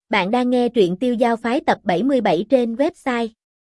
Bạn đang nghe truyện Tiêu Giao Phái tập 77 trên website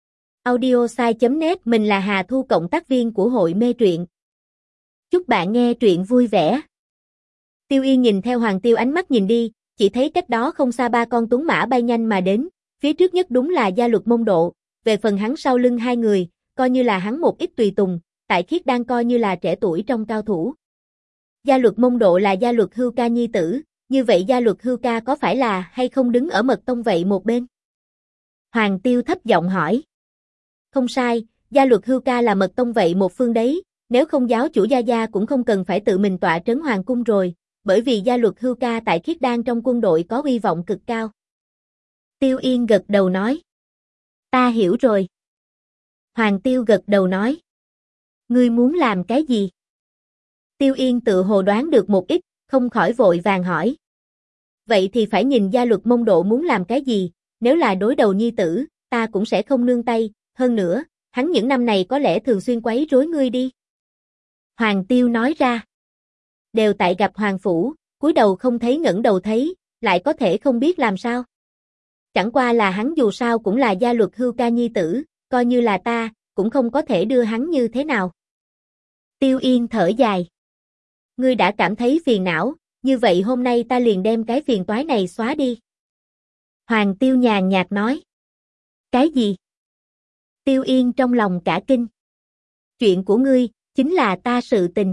audiosai.net. Mình là Hà Thu, cộng tác viên của hội mê truyện. Chúc bạn nghe truyện vui vẻ. Tiêu Yên nhìn theo Hoàng Tiêu ánh mắt nhìn đi, chỉ thấy cách đó không xa ba con tuấn mã bay nhanh mà đến, phía trước nhất đúng là Gia Luật Mông Độ, về phần hắn sau lưng hai người, coi như là hắn một ít tùy tùng, Tại Khiết đang coi như là trẻ tuổi trong cao thủ. Gia Luật Mông Độ là Gia Luật Hưu Ca nhi tử. Như vậy Gia Luật Hưu Ca có phải là hay không đứng ở mật tông vậy một bên? Hoàng Tiêu thấp giọng hỏi. Không sai, Gia Luật Hưu Ca là mật tông vậy một phương đấy, nếu không giáo chủ Gia Gia cũng không cần phải tự mình tọa trấn hoàng cung rồi, bởi vì Gia Luật Hưu Ca tại Khiết Đan trong quân đội có uy vọng cực cao. Tiêu Yên gật đầu nói. Ta hiểu rồi. Hoàng Tiêu gật đầu nói. Ngươi muốn làm cái gì? Tiêu Yên tự hồ đoán được một ít, không khỏi vội vàng hỏi. Vậy thì phải nhìn Gia Luật Mông Độ muốn làm cái gì, nếu là đối đầu nhi tử, ta cũng sẽ không nương tay, hơn nữa, hắn những năm này có lẽ thường xuyên quấy rối ngươi đi. Hoàng Tiêu nói ra. Đều tại gặp Hoàng Phủ, cúi đầu không thấy ngẩng đầu thấy, lại có thể không biết làm sao. Chẳng qua là hắn dù sao cũng là Gia Luật Hưu Ca nhi tử, coi như là ta, cũng không có thể đưa hắn như thế nào. Tiêu Yên thở dài. Ngươi đã cảm thấy phiền não, như vậy hôm nay ta liền đem cái phiền toái này xóa đi. Hoàng Tiêu nhàn nhạt nói. Cái gì? Tiêu Yên trong lòng cả kinh. Chuyện của ngươi, chính là ta sự tình.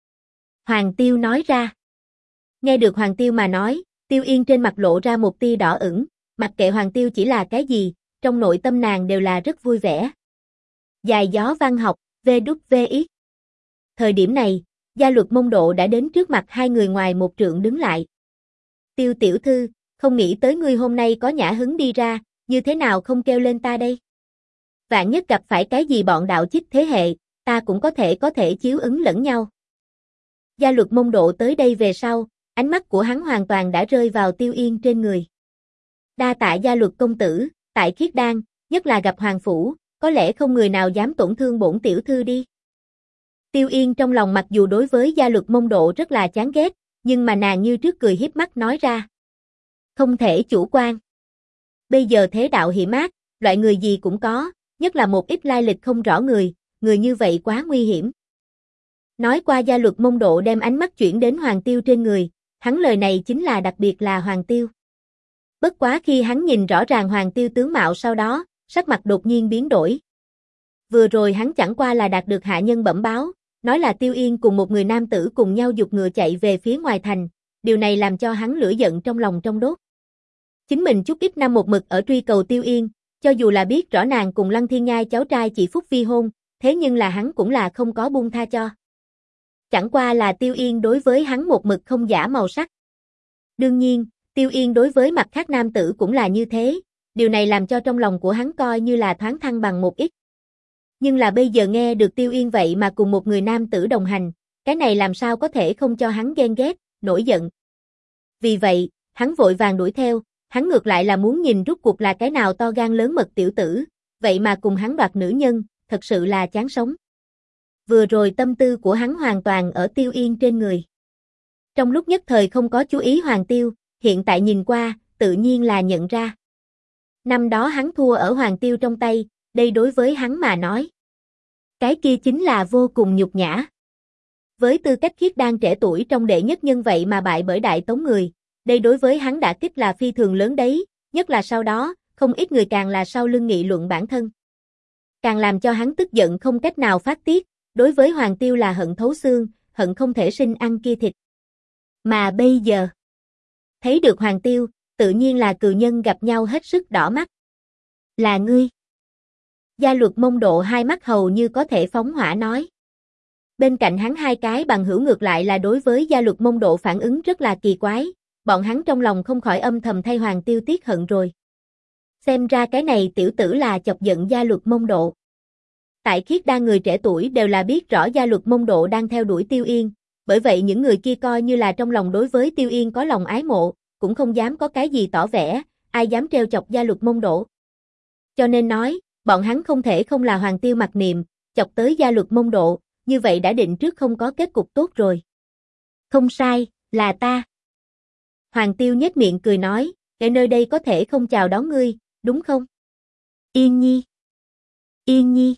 Hoàng Tiêu nói ra. Nghe được Hoàng Tiêu mà nói, Tiêu Yên trên mặt lộ ra một tia đỏ ửng, mặc kệ Hoàng Tiêu chỉ là cái gì, trong nội tâm nàng đều là rất vui vẻ. Dài gió văn học, VWVX. Thời điểm này, Gia Luật Mông Độ đã đến trước mặt hai người ngoài một trượng đứng lại. Tiêu tiểu thư, không nghĩ tới ngươi hôm nay có nhã hứng đi ra, như thế nào không kêu lên ta đây? Vạn nhất gặp phải cái gì bọn đạo chích thế hệ, ta cũng có thể chiếu ứng lẫn nhau. Gia Luật Mông Độ tới đây về sau, ánh mắt của hắn hoàn toàn đã rơi vào Tiêu Yên trên người. Đa tạ Gia Luật công tử, tại Khiết Đan, nhất là gặp Hoàng Phủ, có lẽ không người nào dám tổn thương bổn tiểu thư đi. Tiêu Yên trong lòng mặc dù đối với Gia Luật Mông Độ rất là chán ghét, nhưng mà nàng như trước cười hiếp mắt nói ra. Không thể chủ quan. Bây giờ thế đạo hiểm ác, loại người gì cũng có, nhất là một ít lai lịch không rõ người như vậy quá nguy hiểm. Nói qua Gia Luật Mông Độ đem ánh mắt chuyển đến Hoàng Tiêu trên người, hắn lời này chính là đặc biệt là Hoàng Tiêu. Bất quá khi hắn nhìn rõ ràng Hoàng Tiêu tướng mạo sau đó, sắc mặt đột nhiên biến đổi. Vừa rồi hắn chẳng qua là đạt được hạ nhân bẩm báo, nói là Tiêu Yên cùng một người nam tử cùng nhau giục ngựa chạy về phía ngoài thành, điều này làm cho hắn lửa giận trong lòng trong đốt. Chính mình chút ít năm một mực ở truy cầu Tiêu Yên, cho dù là biết rõ nàng cùng Lăng Thiên Ngai cháu trai chỉ phúc vi hôn, thế nhưng là hắn cũng là không có buông tha cho. Chẳng qua là Tiêu Yên đối với hắn một mực không giả màu sắc. Đương nhiên, Tiêu Yên đối với mặt khác nam tử cũng là như thế, điều này làm cho trong lòng của hắn coi như là thoáng thăng bằng một ít. Nhưng là bây giờ nghe được Tiêu Yên vậy mà cùng một người nam tử đồng hành, cái này làm sao có thể không cho hắn ghen ghét, nổi giận. Vì vậy, hắn vội vàng đuổi theo, hắn ngược lại là muốn nhìn rút cuộc là cái nào to gan lớn mật tiểu tử, vậy mà cùng hắn đoạt nữ nhân, thật sự là chán sống. Vừa rồi tâm tư của hắn hoàn toàn ở Tiêu Yên trên người. Trong lúc nhất thời không có chú ý Hoàng Tiêu, hiện tại nhìn qua, tự nhiên là nhận ra. Năm đó hắn thua ở Hoàng Tiêu trong tay, đây đối với hắn mà nói. Cái kia chính là vô cùng nhục nhã. Với tư cách Khiết Đan trẻ tuổi trong đệ nhất nhân vậy mà bại bởi Đại Tống người, đây đối với hắn đả kích là phi thường lớn đấy, nhất là sau đó, không ít người càng là sau lưng nghị luận bản thân. Càng làm cho hắn tức giận không cách nào phát tiết, đối với Hoàng Tiêu là hận thấu xương, hận không thể sinh ăn kia thịt. Mà bây giờ, thấy được Hoàng Tiêu, tự nhiên là cừu nhân gặp nhau hết sức đỏ mắt. Là ngươi. Gia Luật Mông Độ hai mắt hầu như có thể phóng hỏa nói. Bên cạnh hắn hai cái bằng hữu ngược lại là đối với Gia Luật Mông Độ phản ứng rất là kỳ quái, bọn hắn trong lòng không khỏi âm thầm thay Hoàng Tiêu tiếc hận rồi. Xem ra cái này tiểu tử là chọc giận Gia Luật Mông Độ. Tại Khiết Đan người trẻ tuổi đều là biết rõ Gia Luật Mông Độ đang theo đuổi Tiêu Yên, bởi vậy những người kia coi như là trong lòng đối với Tiêu Yên có lòng ái mộ, cũng không dám có cái gì tỏ vẻ, ai dám trêu chọc Gia Luật Mông Độ. Cho nên nói, bọn hắn không thể không là Hoàng Tiêu mặc niệm, chọc tới Gia Luật Mông Độ, như vậy đã định trước không có kết cục tốt rồi. Không sai, là ta. Hoàng Tiêu nhếch miệng cười nói, Kẻ nơi đây có thể không chào đón ngươi, đúng không? Yên Nhi. Yên Nhi.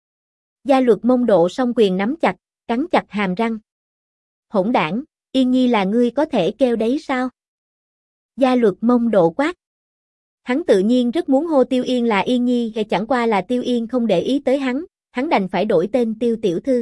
Gia Luật Mông Độ song quyền nắm chặt, cắn chặt hàm răng. Hỗn đảng, Yên Nhi là ngươi có thể kêu đấy sao? Gia Luật Mông Độ quát. Hắn tự nhiên rất muốn hô Tiêu Yên là Yên Nhi, chẳng qua là Tiêu Yên không để ý tới hắn đành phải đổi tên Tiêu tiểu thư.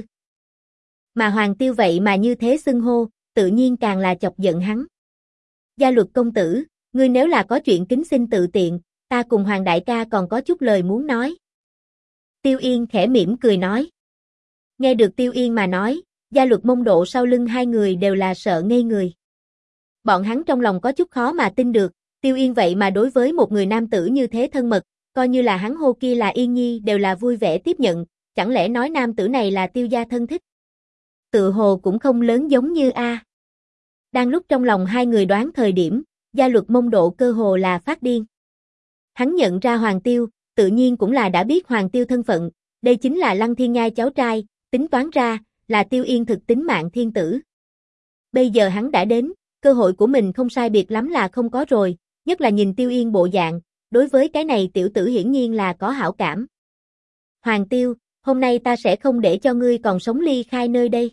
Mà Hoàng Tiêu vậy mà như thế xưng hô, tự nhiên càng là chọc giận hắn. Gia Luật công tử, ngươi nếu là có chuyện kính xin tự tiện, ta cùng Hoàng đại ca còn có chút lời muốn nói. Tiêu Yên khẽ mỉm cười nói. Nghe được Tiêu Yên mà nói, Gia Luật Mông Độ sau lưng hai người đều là sợ ngây người. Bọn hắn trong lòng có chút khó mà tin được, Tiêu Yên vậy mà đối với một người nam tử như thế thân mật, coi như là hắn hô kia là Yên Nhi đều là vui vẻ tiếp nhận, chẳng lẽ nói nam tử này là Tiêu gia thân thích? Tự hồ cũng không lớn giống như a. Đang lúc trong lòng hai người đoán thời điểm, Gia Luật Mông Độ cơ hồ là phát điên. Hắn nhận ra Hoàng Tiêu, tự nhiên cũng là đã biết Hoàng Tiêu thân phận, đây chính là Lăng Thiên Nhai cháu trai, tính toán ra, là Tiêu Yên thực tính mạng thiên tử. Bây giờ hắn đã đến, cơ hội của mình không sai biệt lắm là không có rồi, nhất là nhìn Tiêu Yên bộ dạng, đối với cái này tiểu tử hiển nhiên là có hảo cảm. Hoàng Tiêu, hôm nay ta sẽ không để cho ngươi còn sống ly khai nơi đây.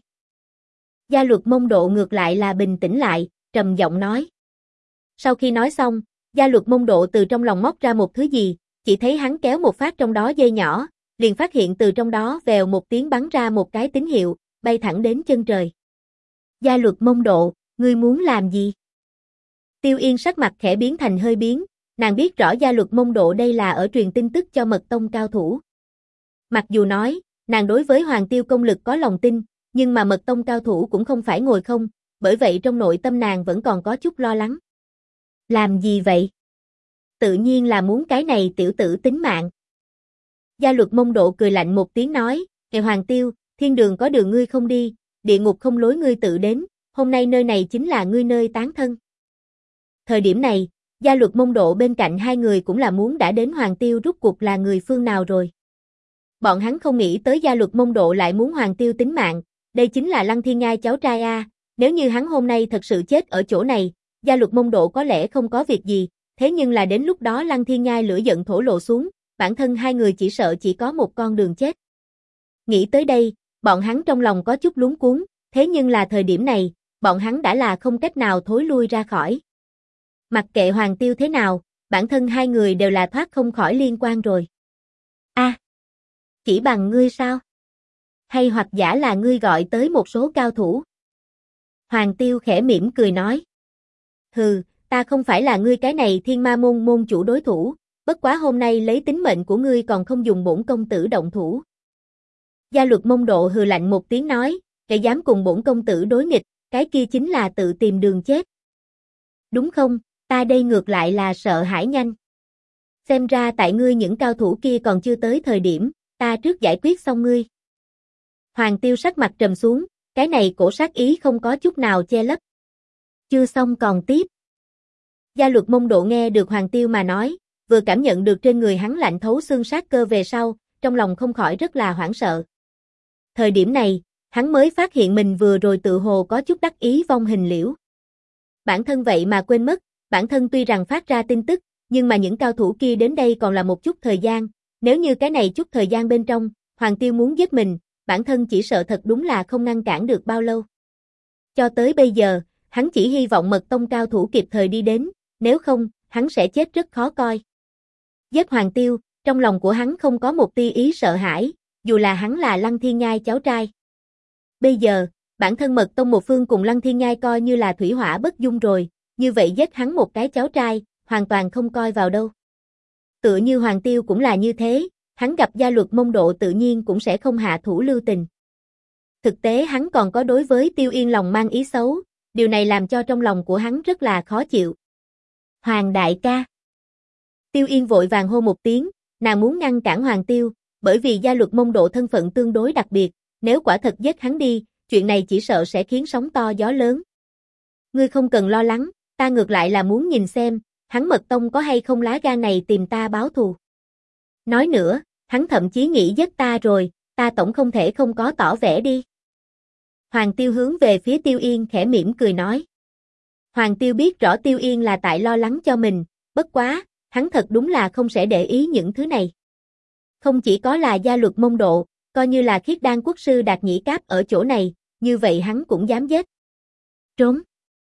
Gia Luật Mông Độ ngược lại là bình tĩnh lại, trầm giọng nói. Sau khi nói xong, Gia Luật Mông Độ từ trong lòng móc ra một thứ gì, chỉ thấy hắn kéo một phát trong đó dây nhỏ, liền phát hiện từ trong đó vèo một tiếng bắn ra một cái tín hiệu, bay thẳng đến chân trời. Gia Luật Mông Độ, ngươi muốn làm gì? Tiêu Yên sắc mặt khẽ biến thành hơi biến, nàng biết rõ Gia Luật Mông Độ đây là ở truyền tin tức cho Mật Tông cao thủ. Mặc dù nói, nàng đối với Hoàng Tiêu công lực có lòng tin, nhưng mà Mật Tông cao thủ cũng không phải ngồi không, bởi vậy trong nội tâm nàng vẫn còn có chút lo lắng. Làm gì vậy? Tự nhiên là muốn cái này tiểu tử tính mạng. Gia Luật Mông Độ cười lạnh một tiếng nói, "Kẻ Hoàng Tiêu, thiên đường có đường ngươi không đi, địa ngục không lối ngươi tự đến, hôm nay nơi này chính là ngươi nơi tán thân." Thời điểm này, Gia Luật Mông Độ bên cạnh hai người cũng là muốn đã đến Hoàng Tiêu rút cuộc là người phương nào rồi. Bọn hắn không nghĩ tới Gia Luật Mông Độ lại muốn Hoàng Tiêu tính mạng, đây chính là Lăng Thiên Ngai cháu trai a, nếu như hắn hôm nay thật sự chết ở chỗ này, Gia Luật Mông Độ có lẽ không có việc gì, thế nhưng là đến lúc đó Lăng Thiên Ngai lửa giận thổ lộ xuống, bản thân hai người chỉ sợ chỉ có một con đường chết. Nghĩ tới đây, bọn hắn trong lòng có chút luống cuống, thế nhưng là thời điểm này, bọn hắn đã là không cách nào thối lui ra khỏi. Mặc kệ Hoàng Tiêu thế nào, bản thân hai người đều là thoát không khỏi liên quan rồi. A, chỉ bằng ngươi sao? Hay hoặc giả là ngươi gọi tới một số cao thủ? Hoàng Tiêu khẽ mỉm cười nói. Hừ, ta không phải là ngươi cái này Thiên Ma môn môn chủ đối thủ, bất quá hôm nay lấy tính mệnh của ngươi còn không dùng bổn công tử động thủ. Gia Luật Mông Độ hừ lạnh một tiếng nói, kẻ dám cùng bổn công tử đối nghịch, cái kia chính là tự tìm đường chết. Đúng không, ta đây ngược lại là sợ hãi nhanh. Xem ra tại ngươi những cao thủ kia còn chưa tới thời điểm, ta trước giải quyết xong ngươi. Hoàng Tiêu sắc mặt trầm xuống, cái này cổ sát ý không có chút nào che lấp. Chưa xong còn tiếp. Gia Luật Mông Độ nghe được Hoàng Tiêu mà nói, vừa cảm nhận được trên người hắn lạnh thấu xương sát cơ về sau, trong lòng không khỏi rất là hoảng sợ. Thời điểm này, hắn mới phát hiện mình vừa rồi tự hồ có chút đắc ý vong hình liễu. Bản thân vậy mà quên mất, bản thân tuy rằng phát ra tin tức, nhưng mà những cao thủ kia đến đây còn là một chút thời gian, nếu như cái này chút thời gian bên trong, Hoàng Tiêu muốn giết mình, bản thân chỉ sợ thật đúng là không ngăn cản được bao lâu. Cho tới bây giờ, hắn chỉ hy vọng Mật Tông cao thủ kịp thời đi đến, nếu không, hắn sẽ chết rất khó coi. Giết Hoàng Tiêu, trong lòng của hắn không có một tia ý sợ hãi, dù là hắn là Lăng Thiên Nhai cháu trai. Bây giờ, bản thân Mật Tông một phương cùng Lăng Thiên Nhai coi như là thủy hỏa bất dung rồi, như vậy giết hắn một cái cháu trai, hoàn toàn không coi vào đâu. Tựa như Hoàng Tiêu cũng là như thế, hắn gặp Gia Luật Mông Độ tự nhiên cũng sẽ không hạ thủ lưu tình. Thực tế hắn còn có đối với Tiêu Yên lòng mang ý xấu, điều này làm cho trong lòng của hắn rất là khó chịu. Hoàng đại ca. Tiêu Yên vội vàng hô một tiếng, nàng muốn ngăn cản Hoàng Tiêu, bởi vì Gia Luật Mông Độ thân phận tương đối đặc biệt, nếu quả thật giết hắn đi, chuyện này chỉ sợ sẽ khiến sóng to gió lớn. Ngươi không cần lo lắng, ta ngược lại là muốn nhìn xem, hắn Mật Tông có hay không lá gan này tìm ta báo thù. Nói nữa, hắn thậm chí nghĩ giết ta rồi, ta tổng không thể không có tỏ vẻ đi. Hoàng Tiêu hướng về phía Tiêu Yên khẽ mỉm cười nói. Hoàng Tiêu biết rõ Tiêu Yên là tại lo lắng cho mình, Bất quá, hắn thật đúng là không sẽ để ý những thứ này. Không chỉ có là gia luật Mông Độ, coi như là Khiết Đan quốc sư Đạt Nhĩ Cáp ở chỗ này, như vậy hắn cũng dám giết. Trốn.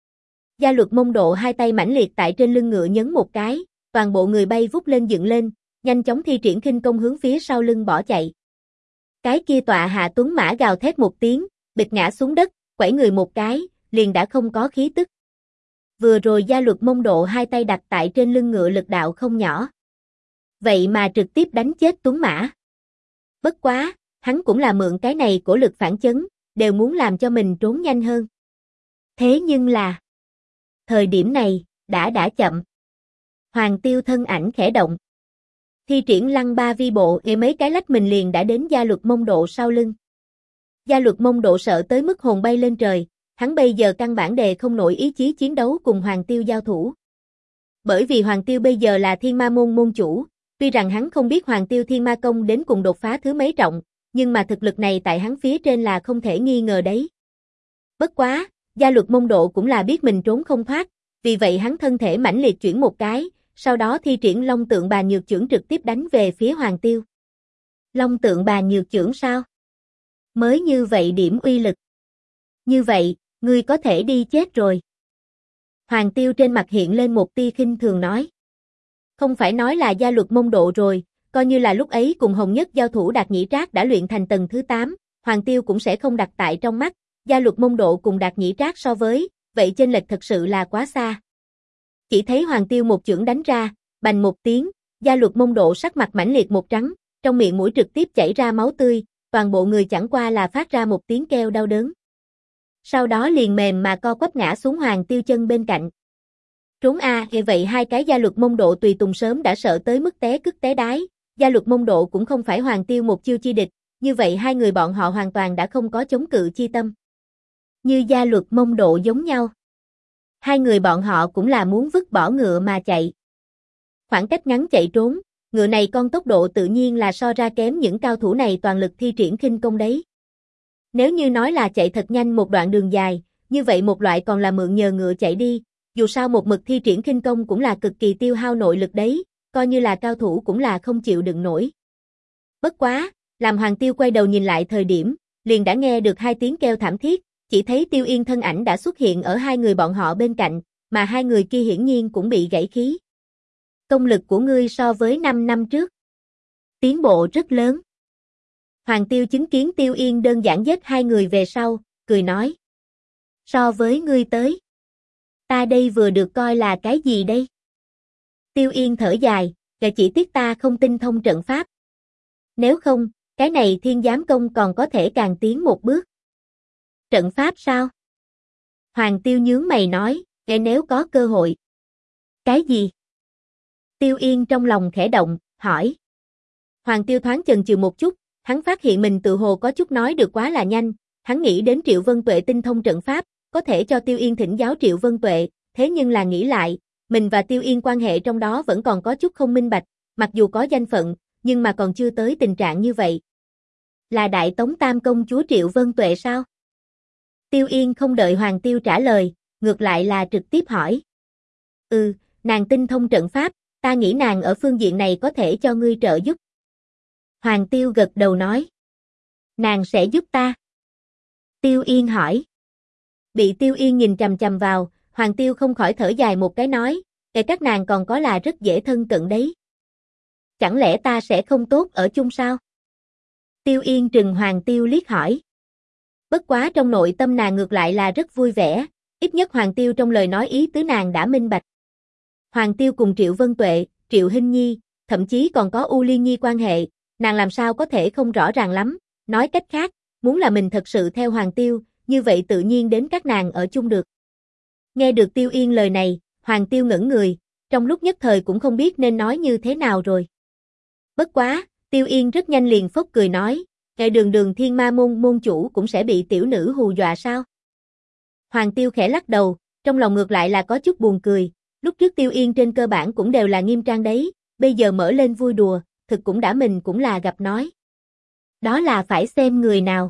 Gia luật Mông Độ hai tay mãnh liệt tại trên lưng ngựa nhấn một cái, toàn bộ người bay vút lên dựng lên, nhanh chóng thi triển khinh công hướng phía sau lưng bỏ chạy. Cái kia tọa hạ tuấn mã gào thét một tiếng, bịch ngã xuống đất, quẩy người một cái, liền đã không có khí tức. Vừa rồi gia luật Mông Độ hai tay đặt tại trên lưng ngựa lực đạo không nhỏ. Vậy mà trực tiếp đánh chết tuấn mã. Bất quá, hắn cũng là mượn cái này của lực phản chấn, đều muốn làm cho mình trốn nhanh hơn. Thế nhưng là, thời điểm này, đã chậm. Hoàng Tiêu thân ảnh khẽ động. Thi triển lăng ba vi bộ mấy cái lách mình liền đã đến gia luật Mông Độ sau lưng. Gia luật Mông Độ sợ tới mức hồn bay lên trời, hắn bây giờ căn bản đề không nổi ý chí chiến đấu cùng Hoàng Tiêu giao thủ. Bởi vì Hoàng Tiêu bây giờ là Thiên Ma môn môn chủ, tuy rằng hắn không biết Hoàng Tiêu Thiên Ma công đến cùng đột phá thứ mấy trọng, nhưng mà thực lực này tại hắn phía trên là không thể nghi ngờ đấy. Bất quá, gia luật Mông Độ cũng là biết mình trốn không thoát, vì vậy hắn thân thể mãnh liệt chuyển một cái, sau đó thi triển Long Tượng Bà Nhược Chưởng trực tiếp đánh về phía Hoàng Tiêu. Long Tượng Bà Nhược Chưởng sao? Mới như vậy điểm uy lực. Như vậy, ngươi có thể đi chết rồi. Hoàng Tiêu trên mặt hiện lên một tia khinh thường nói. Không phải nói là gia luật Mông Độ rồi, coi như là lúc ấy cùng Hồng Nhất giao thủ Đạt Nhĩ Trác đã luyện thành tầng thứ 8, Hoàng Tiêu cũng sẽ không đặt tại trong mắt, gia luật Mông Độ cùng Đạt Nhĩ Trác so với, vậy chênh lệch thật sự là quá xa. Chỉ thấy Hoàng Tiêu một chưởng đánh ra, bành một tiếng, gia luật Mông Độ sắc mặt mãnh liệt một trắng, trong miệng mũi trực tiếp chảy ra máu tươi, toàn bộ người chẳng qua là phát ra một tiếng kêu đau đớn. Sau đó liền mềm mà co quắp ngã xuống Hoàng Tiêu chân bên cạnh. Trốn vậy hai cái gia luật Mông Độ tùy tùng sớm đã sợ tới mức té cứt té đái, gia luật Mông Độ cũng không phải Hoàng Tiêu một chiêu chi địch, như vậy hai người bọn họ hoàn toàn đã không có chống cự chi tâm. Như gia luật Mông Độ giống nhau. Hai người bọn họ cũng là muốn vứt bỏ ngựa mà chạy. Khoảng cách ngắn chạy trốn, ngựa này con tốc độ tự nhiên là so ra kém những cao thủ này toàn lực thi triển khinh công đấy. Nếu như nói là chạy thật nhanh một đoạn đường dài, như vậy một loại còn là mượn nhờ ngựa chạy đi, dù sao một mực thi triển khinh công cũng là cực kỳ tiêu hao nội lực đấy, coi như là cao thủ cũng là không chịu đựng nổi. Bất quá, làm Hoàng Tiêu quay đầu nhìn lại thời điểm, liền đã nghe được hai tiếng kêu thảm thiết, chỉ thấy Tiêu Yên thân ảnh đã xuất hiện ở hai người bọn họ bên cạnh, mà hai người kia hiển nhiên cũng bị gãy khí. Công lực của ngươi so với 5 năm trước, tiến bộ rất lớn. Hoàng Tiêu chứng kiến Tiêu Yên đơn giản giết hai người về sau, cười nói. So với ngươi tới, ta đây vừa được coi là cái gì đây? Tiêu Yên thở dài, chỉ tiếc ta không tinh thông trận pháp. Nếu không, cái này Thiên Giám Công còn có thể càng tiến một bước. Trận pháp sao? Hoàng Tiêu nhướng mày nói, nếu có cơ hội. Cái gì? Tiêu Yên trong lòng khẽ động, hỏi. Hoàng Tiêu thoáng chần chừ một chút, hắn phát hiện mình tự hồ có chút nói được quá là nhanh, hắn nghĩ đến Triệu Vân Tuệ tinh thông trận pháp, có thể cho Tiêu Yên thỉnh giáo Triệu Vân Tuệ, thế nhưng là nghĩ lại, mình và Tiêu Yên quan hệ trong đó vẫn còn có chút không minh bạch, mặc dù có danh phận, nhưng mà còn chưa tới tình trạng như vậy. Là Đại Tống Tam công chúa Triệu Vân Tuệ sao? Tiêu Yên không đợi Hoàng Tiêu trả lời, ngược lại là trực tiếp hỏi. Nàng tinh thông trận pháp, ta nghĩ nàng ở phương diện này có thể cho ngươi trợ giúp. Hoàng Tiêu gật đầu nói. Nàng sẽ giúp ta. Tiêu Yên hỏi. Bị Tiêu Yên nhìn chằm chằm vào, Hoàng Tiêu không khỏi thở dài một cái nói, các nàng còn có là rất dễ thân cận đấy. Chẳng lẽ ta sẽ không tốt ở chung sao? Tiêu Yên trừng Hoàng Tiêu liếc hỏi. Bất quá trong nội tâm nàng ngược lại là rất vui vẻ, ít nhất Hoàng Tiêu trong lời nói ý tứ nàng đã minh bạch. Hoàng Tiêu cùng Triệu Vân Tuệ, Triệu Hinh Nhi, thậm chí còn có U Liên Nhi quan hệ, nàng làm sao có thể không rõ ràng lắm, nói cách khác, muốn là mình thật sự theo Hoàng Tiêu, như vậy tự nhiên đến các nàng ở chung được. Nghe được Tiêu Yên lời này, Hoàng Tiêu ngẩn người, trong lúc nhất thời cũng không biết nên nói như thế nào rồi. Bất quá, Tiêu Yên rất nhanh liền phốc cười nói, đường đường Thiên Ma môn môn chủ cũng sẽ bị tiểu nữ hù dọa sao? Hoàng Tiêu khẽ lắc đầu, trong lòng ngược lại là có chút buồn cười, lúc trước Tiêu Yên trên cơ bản cũng đều là nghiêm trang đấy, bây giờ mở lên vui đùa, thực cũng đã mình cũng là gặp nói. Đó là phải xem người nào.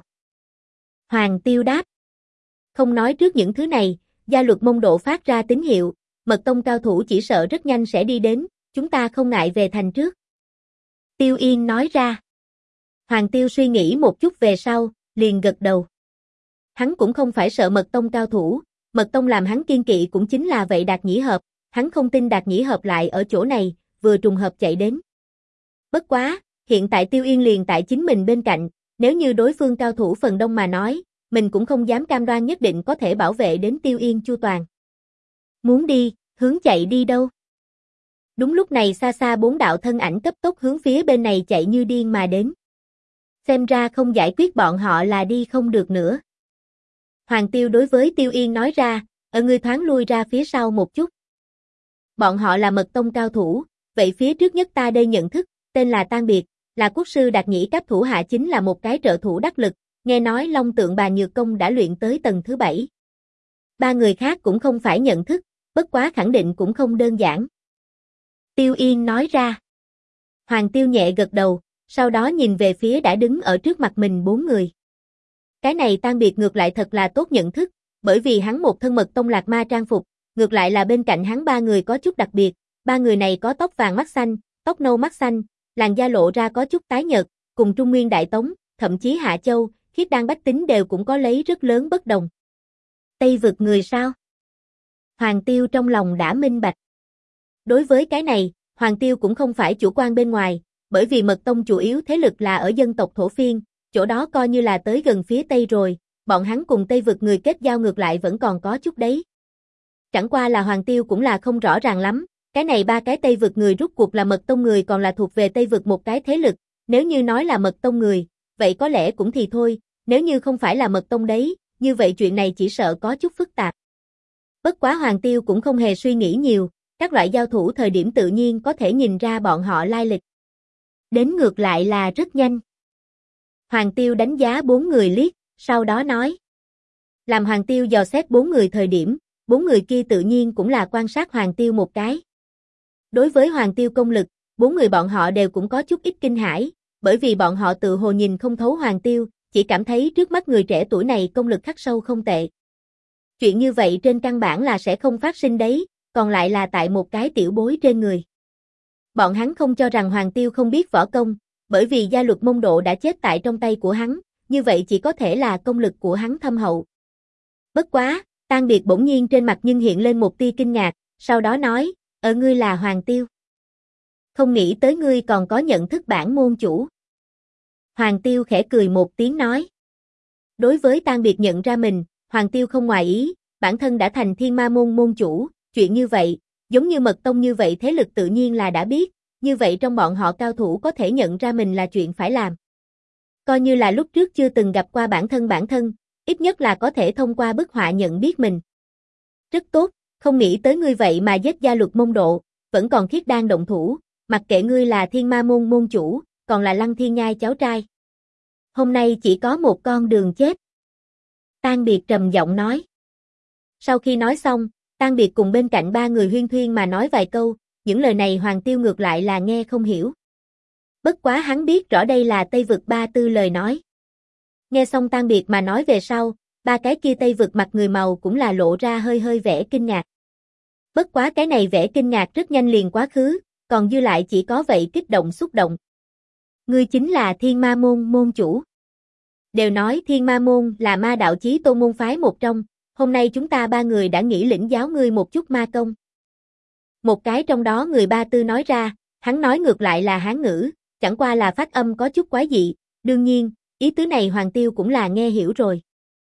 Hoàng Tiêu đáp. Không nói trước những thứ này, gia luật Mông Độ phát ra tín hiệu, Mật tông cao thủ chỉ sợ rất nhanh sẽ đi đến, chúng ta không ngại về thành trước. Tiêu Yên nói ra. Hoàng Tiêu suy nghĩ một chút về sau, liền gật đầu. Hắn cũng không phải sợ mật tông cao thủ, mật tông làm hắn kiên kỵ cũng chính là vậy Đạt Nhĩ Hợp, hắn không tin Đạt Nhĩ Hợp lại ở chỗ này, vừa trùng hợp chạy đến. Bất quá, hiện tại Tiêu Yên liền tại chính mình bên cạnh, nếu như đối phương cao thủ phần đông mà nói, mình cũng không dám cam đoan nhất định có thể bảo vệ đến Tiêu Yên chu toàn. Muốn đi, hướng chạy đi đâu? Đúng lúc này xa xa 4 đạo thân ảnh cấp tốc hướng phía bên này chạy như điên mà đến. Xem ra không giải quyết bọn họ là đi không được nữa. Hoàng Tiêu đối với Tiêu Yên nói ra, ngươi thoáng lui ra phía sau một chút. Bọn họ là mật tông cao thủ, vậy phía trước nhất ta đây nhận thức, tên là Tan Biệt, là quốc sư Đạt Nhĩ Cấp thủ hạ chính là một cái trợ thủ đắc lực, nghe nói Long Tượng Bà Nhược Công đã luyện tới tầng thứ 7. 3 người khác cũng không phải nhận thức, bất quá khẳng định cũng không đơn giản. Tiêu Yên nói ra. Hoàng Tiêu nhẹ gật đầu, sau đó nhìn về phía đã đứng ở trước mặt mình 4 người. Cái này Tan Biệt ngược lại thật là tốt nhận thức, bởi vì hắn một thân mật tông lạc ma trang phục, ngược lại là bên cạnh hắn 3 người có chút đặc biệt, 3 người này có tóc vàng mắt xanh, tóc nâu mắt xanh, làn da lộ ra có chút tái nhợt, cùng Trung Nguyên Đại Tống, thậm chí Hạ Châu, Khiết Đan bách tính đều cũng có lấy rất lớn bất đồng. Tây vực người sao? Hoàng Tiêu trong lòng đã minh bạch. Đối với cái này, Hoàng Tiêu cũng không phải chủ quan bên ngoài, bởi vì mật tông chủ yếu thế lực là ở dân tộc Thổ Phiên, chỗ đó coi như là tới gần phía Tây rồi, bọn hắn cùng Tây vực người kết giao ngược lại vẫn còn có chút đấy. Chẳng qua là Hoàng Tiêu cũng là không rõ ràng lắm, cái này 3 cái Tây vực người rút cuộc là mật tông người còn là thuộc về Tây vực một cái thế lực, nếu như nói là mật tông người, vậy có lẽ cũng thì thôi, nếu như không phải là mật tông đấy, như vậy chuyện này chỉ sợ có chút phức tạp. Bất quá Hoàng Tiêu cũng không hề suy nghĩ nhiều, các loại giao thủ thời điểm tự nhiên có thể nhìn ra bọn họ lai lịch. Đến ngược lại là rất nhanh. Hoàng Tiêu đánh giá 4 người liếc, sau đó nói. Làm Hoàng Tiêu dò xét 4 người thời điểm, 4 người kia tự nhiên cũng là quan sát Hoàng Tiêu một cái. Đối với Hoàng Tiêu công lực, 4 người bọn họ đều cũng có chút ít kinh hãi, bởi vì bọn họ tự hồ nhìn không thấu Hoàng Tiêu, chỉ cảm thấy trước mắt người trẻ tuổi này công lực khắc sâu không tệ. Chuyện như vậy trên căn bản là sẽ không phát sinh đấy, còn lại là tại một cái tiểu bối trên người. Bọn hắn không cho rằng Hoàng Tiêu không biết võ công, bởi vì gia luật môn độ đã chết tại trong tay của hắn, như vậy chỉ có thể là công lực của hắn thâm hậu. Bất quá, Tan Biệt bỗng nhiên trên mặt nhưng hiện lên một tia kinh ngạc, sau đó nói, ngươi là Hoàng Tiêu. Không nghĩ tới ngươi còn có nhận thức bản môn chủ. Hoàng Tiêu khẽ cười một tiếng nói. Đối với Tan Biệt nhận ra mình, Hoàng Tiêu không ngoài ý, bản thân đã thành Thiên Ma môn môn chủ, chuyện như vậy, giống như mật tông như vậy thế lực tự nhiên là đã biết, như vậy trong bọn họ cao thủ có thể nhận ra mình là chuyện phải làm. Coi như là lúc trước chưa từng gặp qua bản thân, ít nhất là có thể thông qua bức họa nhận biết mình. Rất tốt, không nghĩ tới ngươi vậy mà giết gia luật môn độ, vẫn còn Khiết Đan động thủ, mặc kệ ngươi là Thiên Ma môn môn chủ, còn là Lăng Thiên Nhai cháu trai. Hôm nay chỉ có một con đường chết. Tan Biệt trầm giọng nói. Sau khi nói xong, Tan Biệt cùng bên cạnh 3 người huyên thuyên mà nói vài câu, những lời này Hoàng Tiêu ngược lại là nghe không hiểu. Bất quá hắn biết rõ đây là Tây vực 3 tư lời nói. Nghe xong Tan Biệt mà nói về sau, 3 cái kia Tây vực mặt người màu cũng là lộ ra hơi hơi vẻ kinh ngạc. Bất quá cái này vẻ kinh ngạc rất nhanh liền quá khứ, còn dư lại chỉ có vậy kích động xúc động. Ngươi chính là Thiên Ma môn môn chủ. Đều nói Thiên Ma môn là ma đạo chí tôn môn phái một trong, hôm nay chúng ta 3 người đã nghỉ lĩnh giáo ngươi một chút ma công. Một cái trong đó người Ba Tư nói ra, hắn nói ngược lại là Hán ngữ, chẳng qua là phát âm có chút quái dị, đương nhiên, ý tứ này Hoàng Tiêu cũng là nghe hiểu rồi.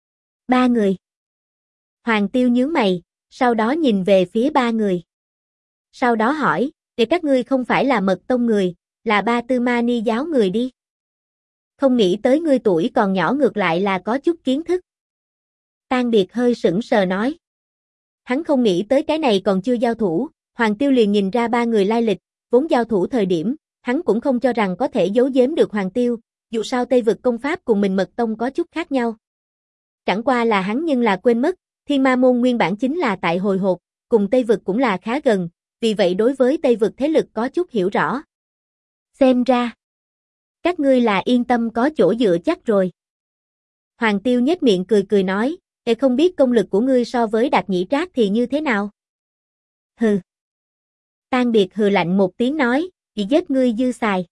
3 người. Hoàng Tiêu nhướng mày, sau đó nhìn về phía 3 người. Sau đó hỏi, để các ngươi không phải là mật tông người, là Ba Tư Ma Ni giáo người đi. Không nghĩ tới ngươi tuổi còn nhỏ ngược lại là có chút kiến thức. Tan Biệt hơi sững sờ nói. Hắn không nghĩ tới cái này còn chưa giao thủ, Hoàng Tiêu liền nhìn ra 3 người lai lịch, vốn giao thủ thời điểm, hắn cũng không cho rằng có thể giấu giếm được Hoàng Tiêu, dù sao Tây vực công pháp cùng mình mật tông có chút khác nhau. Chẳng qua là hắn nhưng là quên mất, Thiên Ma môn nguyên bản chính là tại Hồi Hột, cùng Tây vực cũng là khá gần, vì vậy đối với Tây vực thế lực có chút hiểu rõ. Xem ra, các ngươi là yên tâm có chỗ dựa chắc rồi. Hoàng Tiêu nhếch miệng cười cười nói, không biết công lực của ngươi so với Đạt Nhĩ Trác thì như thế nào? Hừ. Tang Biệt hừ lạnh một tiếng nói, chỉ giết ngươi dư xài.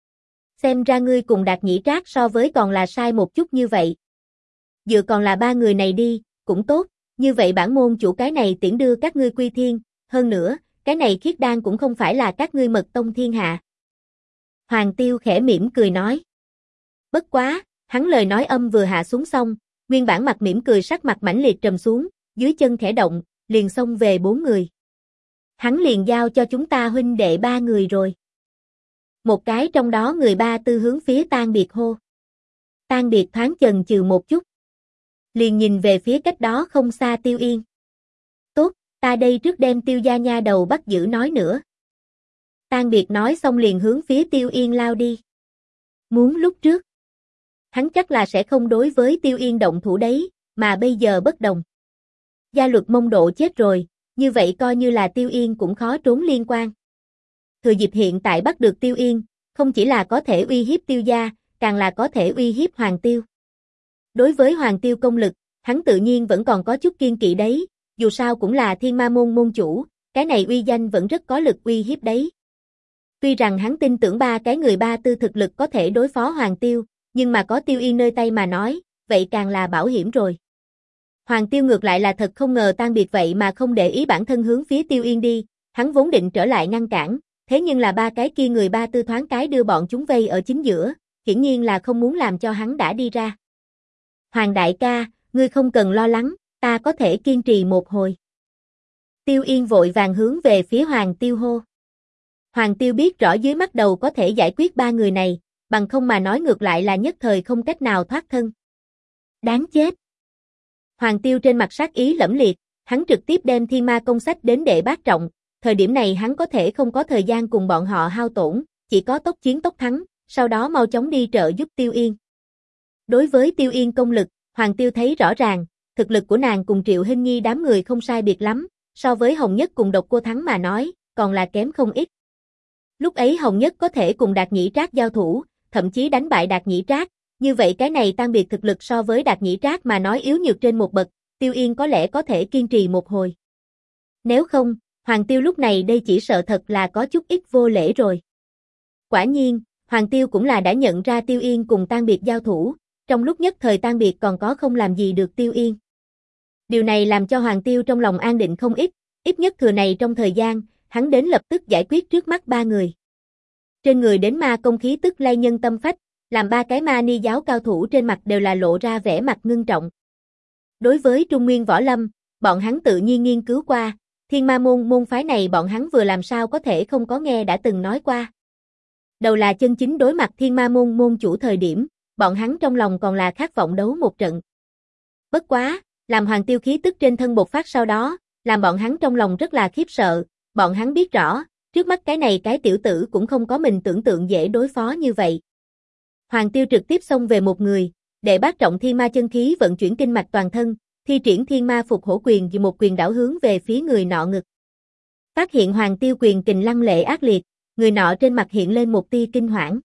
Xem ra ngươi cùng Đạt Nhĩ Trác so với còn là sai một chút như vậy. Dựa còn là ba người này đi, cũng tốt, như vậy bản môn chủ cái này tiễn đưa các ngươi quy thiên, hơn nữa, cái này khiết đan cũng không phải là các ngươi mật tông thiên hạ. Hoàng Tiêu khẽ mỉm cười nói. Bất quá, hắn lời nói âm vừa hạ xuống xong, nguyên bản mặt mỉm cười sắc mặt mãnh liệt trầm xuống, dưới chân khẽ động, liền xông về 4 người. Hắn liền giao cho chúng ta huynh đệ 3 người rồi. Một cái trong đó người ba tư hướng phía Tang Biệt hô. Tang Biệt thoáng chần chừ một chút. Liền nhìn về phía cách đó không xa Tiêu Yên. Tốt, ta đây trước đem Tiêu gia nha đầu bắt giữ nói nữa. Tang Biệt nói xong liền hướng phía Tiêu Yên lao đi. Muốn lúc trước. Hắn chắc là sẽ không đối với Tiêu Yên động thủ đấy, mà bây giờ bất đồng. Gia Luật Mông Độ chết rồi, như vậy coi như là Tiêu Yên cũng khó trốn liên quan. Thừa dịp hiện tại bắt được Tiêu Yên, không chỉ là có thể uy hiếp Tiêu gia, càng là có thể uy hiếp Hoàng Tiêu. Đối với Hoàng Tiêu công lực, hắn tự nhiên vẫn còn có chút kiên kỵ đấy, dù sao cũng là Thiên Ma môn môn chủ, cái này uy danh vẫn rất có lực uy hiếp đấy. Tuy rằng hắn tin tưởng ba cái người ba tư thực lực có thể đối phó Hoàng Tiêu, nhưng mà có Tiêu Yên nơi tay mà nói, vậy càng là bảo hiểm rồi. Hoàng Tiêu ngược lại là thật không ngờ Tang Biệt vậy mà không để ý bản thân hướng phía Tiêu Yên đi, hắn vốn định trở lại ngăn cản, thế nhưng là ba cái kia người ba tư thoáng cái đưa bọn chúng vây ở chính giữa, hiển nhiên là không muốn làm cho hắn đã đi ra. Hoàng đại ca, ngươi không cần lo lắng, ta có thể kiên trì một hồi. Tiêu Yên vội vàng hướng về phía Hoàng Tiêu hô. Hoàng Tiêu biết rõ dưới mắt đầu có thể giải quyết ba người này, bằng không mà nói ngược lại là nhất thời không cách nào thoát thân. Đáng chết. Hoàng Tiêu trên mặt sát ý lẫm liệt, hắn trực tiếp đem Thiên Ma công sách đến đệ bát trọng, thời điểm này hắn có thể không có thời gian cùng bọn họ hao tổn, chỉ có tốc chiến tốc thắng, sau đó mau chóng đi trợ giúp Tiêu Yên. Đối với Tiêu Yên công lực, Hoàng Tiêu thấy rõ ràng, thực lực của nàng cùng Triệu Hinh Nhi đám người không sai biệt lắm, so với Hồng Nhất cùng Độc Cô Thắng mà nói, còn là kém không ít. Lúc ấy Hồng Nhất có thể cùng Đạt Nhĩ Trác giao thủ, thậm chí đánh bại Đạt Nhĩ Trác, như vậy cái này Tang Biệt thực lực so với Đạt Nhĩ Trác mà nói yếu nhược trên một bậc, Tiêu Yên có lẽ có thể kiên trì một hồi. Nếu không, Hoàng Tiêu lúc này đây chỉ sợ thật là có chút ít vô lễ rồi. Quả nhiên, Hoàng Tiêu cũng là đã nhận ra Tiêu Yên cùng Tang Biệt giao thủ, trong lúc nhất thời Tang Biệt còn có không làm gì được Tiêu Yên. Điều này làm cho Hoàng Tiêu trong lòng an định không ít nhất thừa này trong thời gian, hắn đến lập tức giải quyết trước mắt ba người. Trên người đến ma công khí tức lay nhân tâm phách, làm ba cái ma ni giáo cao thủ trên mặt đều là lộ ra vẻ mặt ngưng trọng. Đối với Trung Nguyên Võ Lâm, bọn hắn tự nhiên nghiên cứu qua, Thiên Ma môn môn phái này bọn hắn vừa làm sao có thể không có nghe đã từng nói qua. Đầu là chân chính đối mặt Thiên Ma môn môn chủ thời điểm, bọn hắn trong lòng còn là khát vọng đấu một trận. Bất quá, làm Hoàng Tiêu khí tức trên thân bộc phát sau đó, làm bọn hắn trong lòng rất là khiếp sợ, bọn hắn biết rõ, trước mắt cái này cái tiểu tử cũng không có mình tưởng tượng dễ đối phó như vậy. Hoàng Tiêu trực tiếp xông về một người, đệ bát trọng thiên ma chân khí vận chuyển kinh mạch toàn thân, thi triển thiên ma phục hổ quyền vì một quyền đảo hướng về phía người nọ ngực. Phát hiện Hoàng Tiêu quyền kình lăng lệ ác liệt, người nọ trên mặt hiện lên một tia kinh hoảng.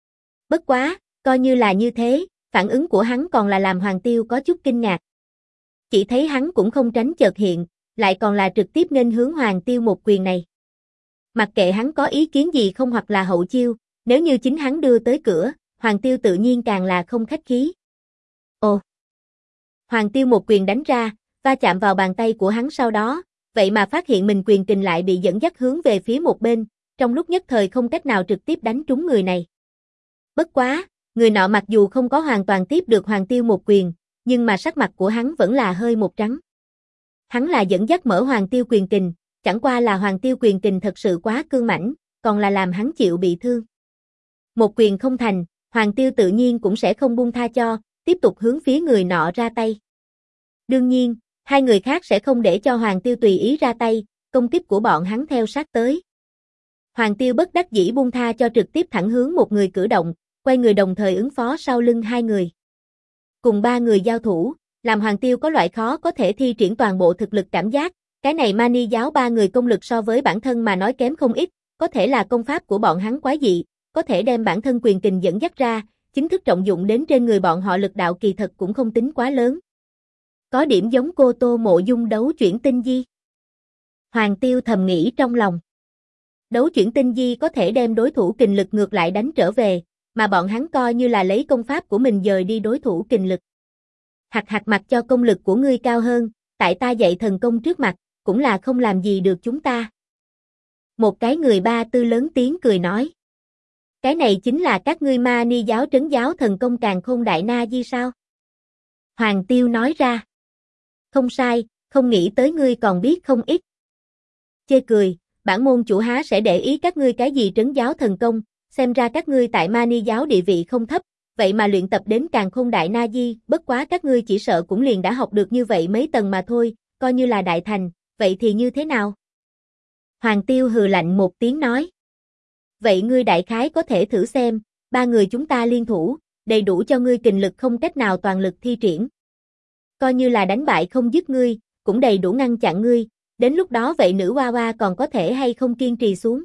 Bất quá, coi như là như thế, phản ứng của hắn còn là làm Hoàng Tiêu có chút kinh ngạc. Chỉ thấy hắn cũng không tránh chợt hiện, lại còn là trực tiếp nên hướng Hoàng Tiêu một quyền này. Mặc kệ hắn có ý kiến gì không hoặc là hậu chiêu, nếu như chính hắn đưa tới cửa, Hoàng Tiêu tự nhiên càng là không khách khí. Ồ! Hoàng Tiêu một quyền đánh ra, va chạm vào bàn tay của hắn sau đó, vậy mà phát hiện mình quyền kình lại bị dẫn dắt hướng về phía một bên, trong lúc nhất thời không cách nào trực tiếp đánh trúng người này. Bất quá, người nọ mặc dù không có hoàn toàn tiếp được Hoàng Tiêu một quyền, nhưng mà sắc mặt của hắn vẫn là hơi một trắng. Hắn là dẫn dắt mở Hoàng Tiêu quyền kình, chẳng qua là Hoàng Tiêu quyền kình thật sự quá cương mãnh, còn là làm hắn chịu bị thương. Một quyền không thành, Hoàng Tiêu tự nhiên cũng sẽ không buông tha cho, tiếp tục hướng phía người nọ ra tay. Đương nhiên, hai người khác sẽ không để cho Hoàng Tiêu tùy ý ra tay, công kích của bọn hắn theo sát tới. Hoàng Tiêu bất đắc dĩ buông tha cho trực tiếp thẳng hướng một người cử động, quay người đồng thời ứng phó sau lưng hai người. Cùng ba người giao thủ, làm Hoàng Tiêu có loại khó có thể thi triển toàn bộ thực lực cảm giác, cái này Mani giáo ba người công lực so với bản thân mà nói kém không ít, có thể là công pháp của bọn hắn quá dị, có thể đem bản thân quyền kình dẫn dắt ra, chính thức trọng dụng đến trên người bọn họ lực đạo kỳ thật cũng không tính quá lớn. Có điểm giống Cô Tô Mộ Dung đấu chuyển tinh di. Hoàng Tiêu thầm nghĩ trong lòng. Đấu chuyển tinh di có thể đem đối thủ kình lực ngược lại đánh trở về, mà bọn hắn coi như là lấy công pháp của mình dời đi đối thủ kình lực. Hạc hạc mặc cho công lực của ngươi cao hơn, tại ta dạy thần công trước mặt, cũng là không làm gì được chúng ta. Một cái người ba tư lớn tiếng cười nói. Cái này chính là các ngươi ma ni giáo trấn giáo thần công Càn Khôn Đại Na Di sao? Hoàng Tiêu nói ra. Không sai, không nghĩ tới ngươi còn biết không ít. Chê cười, bản môn chủ há sẽ để ý các ngươi cái gì trấn giáo thần công, xem ra các ngươi tại ma ni giáo địa vị không thấp, vậy mà luyện tập đến Càn Khôn Đại Na Di, bất quá các ngươi chỉ sợ cũng liền đã học được như vậy mấy tầng mà thôi, coi như là đại thành, vậy thì như thế nào? Hoàng Tiêu hừ lạnh một tiếng nói. Vậy ngươi đại khái có thể thử xem, ba người chúng ta liên thủ, đầy đủ cho ngươi kình lực không cách nào toàn lực thi triển. Coi như là đánh bại không dứt ngươi, cũng đầy đủ ngăn chặn ngươi, đến lúc đó vậy nữ hoa hoa còn có thể hay không kiên trì xuống.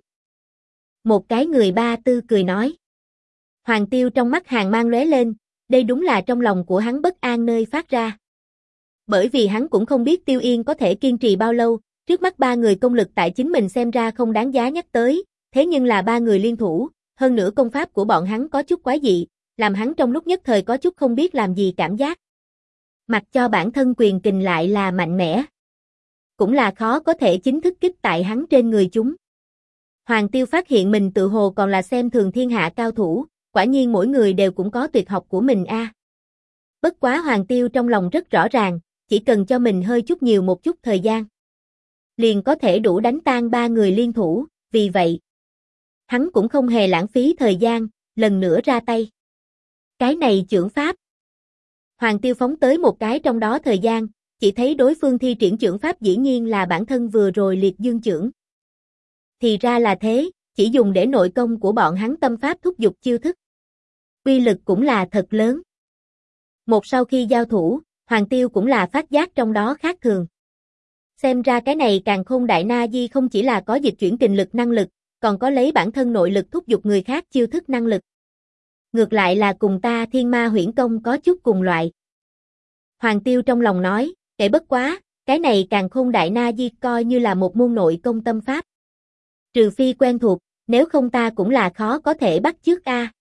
Một cái người ba tư cười nói. Hoàng Tiêu trong mắt hàn mang lóe lên, đây đúng là trong lòng của hắn bất an nơi phát ra. Bởi vì hắn cũng không biết Tiêu Yên có thể kiên trì bao lâu, trước mắt ba người công lực tại chính mình xem ra không đáng giá nhắc tới, thế nhưng là ba người liên thủ, hơn nữa công pháp của bọn hắn có chút quái dị, làm hắn trong lúc nhất thời có chút không biết làm gì cảm giác. Mặc cho bản thân quyền kình lại là mạnh mẽ, cũng là khó có thể chính thức kích tại hắn trên người chúng. Hoàng Tiêu phát hiện mình tự hồ còn là xem thường thiên hạ cao thủ, quả nhiên mỗi người đều cũng có tuyệt học của mình a. Bất quá Hoàng Tiêu trong lòng rất rõ ràng, chỉ cần cho mình hơi chút nhiều một chút thời gian, liền có thể đủ đánh tan ba người liên thủ, vì vậy, hắn cũng không hề lãng phí thời gian, lần nữa ra tay. Cái này chưởng pháp. Hoàng Tiêu phóng tới một cái trong đó thời gian, chỉ thấy đối phương thi triển chưởng pháp dĩ nhiên là bản thân vừa rồi liệt dương chưởng. Thì ra là thế, chỉ dùng để nội công của bọn hắn tâm pháp thúc giục chiêu thức. Uy lực cũng là thật lớn. Một sau khi giao thủ, Hoàng Tiêu cũng là phát giác trong đó khác thường. Xem ra cái này Càn Khôn Đại Na Di không chỉ là có dịch chuyển kình lực năng lực, còn có lấy bản thân nội lực thúc giục người khác chiêu thức năng lực. Ngược lại là cùng ta Thiên Ma Huyễn Công có chút cùng loại. Hoàng Tiêu trong lòng nói, kệ bất quá, cái này Càn Khôn Đại Na Di coi như là một môn nội công tâm pháp. Trừ phi quen thuộc, nếu không ta cũng là khó có thể bắt chước a.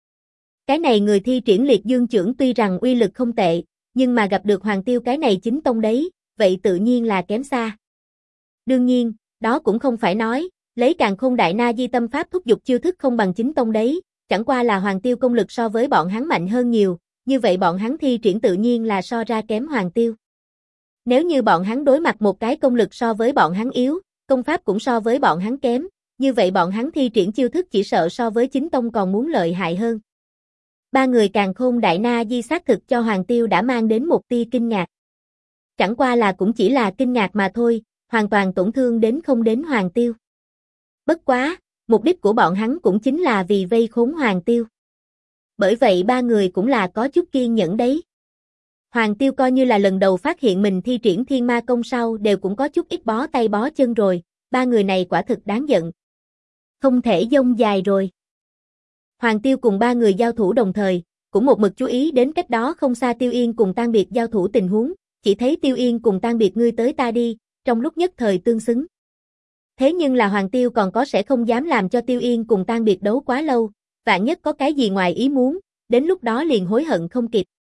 Cái này người thi triển liệt dương chưởng tuy rằng uy lực không tệ, nhưng mà gặp được Hoàng Tiêu cái này chính tông đấy, vậy tự nhiên là kém xa. Đương nhiên, đó cũng không phải nói, lấy Càn Khôn Đại Na Di tâm pháp thúc giục chiêu thức không bằng chính tông đấy, chẳng qua là Hoàng Tiêu công lực so với bọn hắn mạnh hơn nhiều, như vậy bọn hắn thi triển tự nhiên là so ra kém Hoàng Tiêu. Nếu như bọn hắn đối mặt một cái công lực so với bọn hắn yếu, công pháp cũng so với bọn hắn kém, như vậy bọn hắn thi triển chiêu thức chỉ sợ so với chính tông còn muốn lợi hại hơn. Ba người Càn Khôn Đại Na Di xác thực cho Hoàng Tiêu đã mang đến một tia kinh ngạc. Chẳng qua là cũng chỉ là kinh ngạc mà thôi, hoàn toàn tổn thương đến không đến Hoàng Tiêu. Bất quá, mục đích của bọn hắn cũng chính là vì vây khốn Hoàng Tiêu. Bởi vậy ba người cũng là có chút kiên nhẫn đấy. Hoàng Tiêu coi như là lần đầu phát hiện mình thi triển Thiên Ma Công sau đều cũng có chút ít bó tay bó chân rồi, ba người này quả thực đáng giận. Không thể dông dài rồi. Hoàng Tiêu cùng ba người giao thủ đồng thời, cũng một mực chú ý đến cách đó không xa Tiêu Yên cùng Tan Biệt giao thủ tình huống, chỉ thấy Tiêu Yên cùng Tan Biệt ngươi tới ta đi, trong lúc nhất thời tương xứng. Thế nhưng là Hoàng Tiêu còn có sẽ không dám làm cho Tiêu Yên cùng Tan Biệt đấu quá lâu, vạn nhất có cái gì ngoài ý muốn, đến lúc đó liền hối hận không kịp.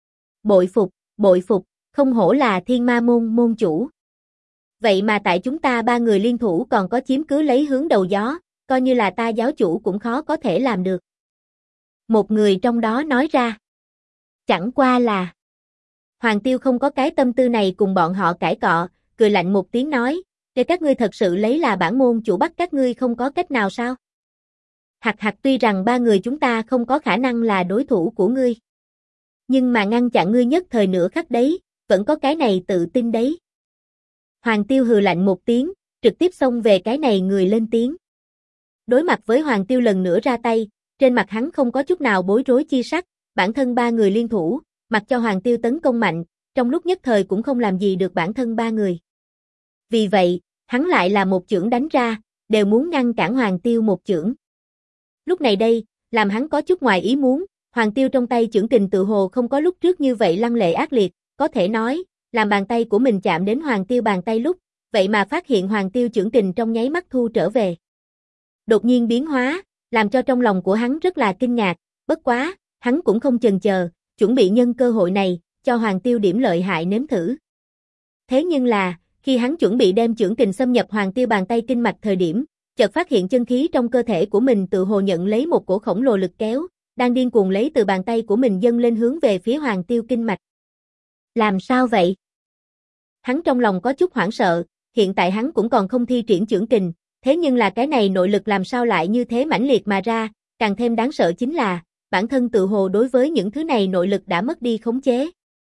Bội phục, không hổ là Thiên Ma môn môn chủ. Vậy mà tại chúng ta ba người liên thủ còn có chiếm cứ lấy hướng đầu gió, coi như là ta giáo chủ cũng khó có thể làm được. Một người trong đó nói ra. Chẳng qua là Hoàng Tiêu không có cái tâm tư này cùng bọn họ cãi cọ, cười lạnh một tiếng nói, để các ngươi thật sự lấy là bản môn chủ bắt các ngươi không có cách nào sao? Hạc hạc tuy rằng ba người chúng ta không có khả năng là đối thủ của ngươi. Nhưng mà ngăn chặn ngươi nhất thời nửa khắc đấy, vẫn có cái này tự tin đấy. Hoàng Tiêu hừ lạnh một tiếng, trực tiếp xông về cái này người lên tiếng. Đối mặt với Hoàng Tiêu lần nữa ra tay, trên mặt hắn không có chút nào bối rối chi sắc, bản thân ba người liên thủ, mặc cho Hoàng Tiêu tấn công mạnh, trong lúc nhất thời cũng không làm gì được bản thân ba người. Vì vậy, hắn lại là một chưởng đánh ra, đều muốn ngăn cản Hoàng Tiêu một chưởng. Lúc này đây, làm hắn có chút ngoài ý muốn, Hoàng Tiêu trong tay chưởng kình tự hồ không có lúc trước như vậy lăng lệ ác liệt, có thể nói, làm bàn tay của mình chạm đến Hoàng Tiêu bàn tay lúc, vậy mà phát hiện Hoàng Tiêu chưởng kình trong nháy mắt thu trở về. Đột nhiên biến hóa, làm cho trong lòng của hắn rất là kinh ngạc, bất quá, hắn cũng không chần chờ, chuẩn bị nhân cơ hội này, cho Hoàng Tiêu điểm lợi hại nếm thử. Thế nhưng là, khi hắn chuẩn bị đem chưởng kình xâm nhập Hoàng Tiêu bàn tay kinh mạch thời điểm, chợt phát hiện chân khí trong cơ thể của mình tự hồ nhận lấy một cổ khổng lồ lực kéo, đang điên cuồng lấy từ bàn tay của mình dâng lên hướng về phía Hoàng Tiêu kinh mạch. Làm sao vậy? Hắn trong lòng có chút hoảng sợ, hiện tại hắn cũng còn không thi triển chưởng kình, thế nhưng là cái này nội lực làm sao lại như thế mãnh liệt mà ra, càng thêm đáng sợ chính là, bản thân tự hồ đối với những thứ này nội lực đã mất đi khống chế.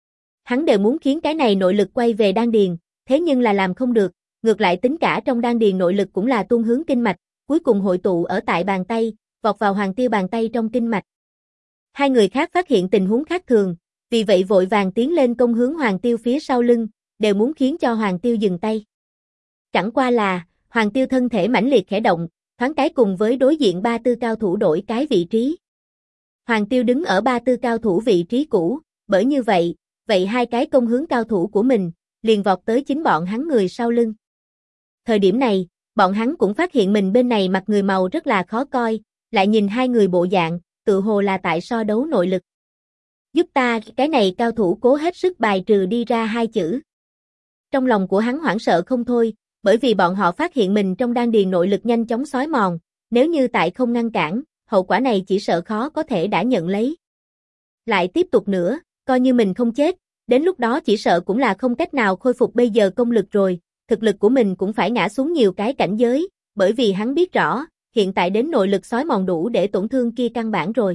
Hắn đều muốn khiến cái này nội lực quay về đan điền, thế nhưng là làm không được, ngược lại tính cả trong đan điền nội lực cũng là tuôn hướng kinh mạch, cuối cùng hội tụ ở tại bàn tay, vọt vào Hoàng Tiêu bàn tay trong kinh mạch. Hai người khác phát hiện tình huống khác thường, vì vậy vội vàng tiến lên công hướng Hoàng Tiêu phía sau lưng, đều muốn khiến cho Hoàng Tiêu dừng tay. Chẳng qua là, Hoàng Tiêu thân thể mãnh liệt khẽ động, thoáng cái cùng với đối diện ba tư cao thủ đổi cái vị trí. Hoàng Tiêu đứng ở ba tư cao thủ vị trí cũ, bởi như vậy, hai cái công hướng cao thủ của mình, liền vọt tới chính bọn hắn người sau lưng. Thời điểm này, bọn hắn cũng phát hiện mình bên này mặt người màu rất là khó coi, lại nhìn hai người bộ dạng, tự hồ là tại so đấu nội lực. Giúp ta, cái này cao thủ cố hết sức bài trừ đi ra hai chữ. Trong lòng của hắn hoảng sợ không thôi, bởi vì bọn họ phát hiện mình trong đan điền nội lực nhanh chóng xói mòn, nếu như tại không ngăn cản, hậu quả này chỉ sợ khó có thể đã nhận lấy. Lại tiếp tục nữa, coi như mình không chết, đến lúc đó chỉ sợ cũng là không cách nào khôi phục bây giờ công lực rồi, thực lực của mình cũng phải ngã xuống nhiều cái cảnh giới, bởi vì hắn biết rõ, hiện tại đến nội lực xói mòn đủ để tổn thương kia căn bản rồi.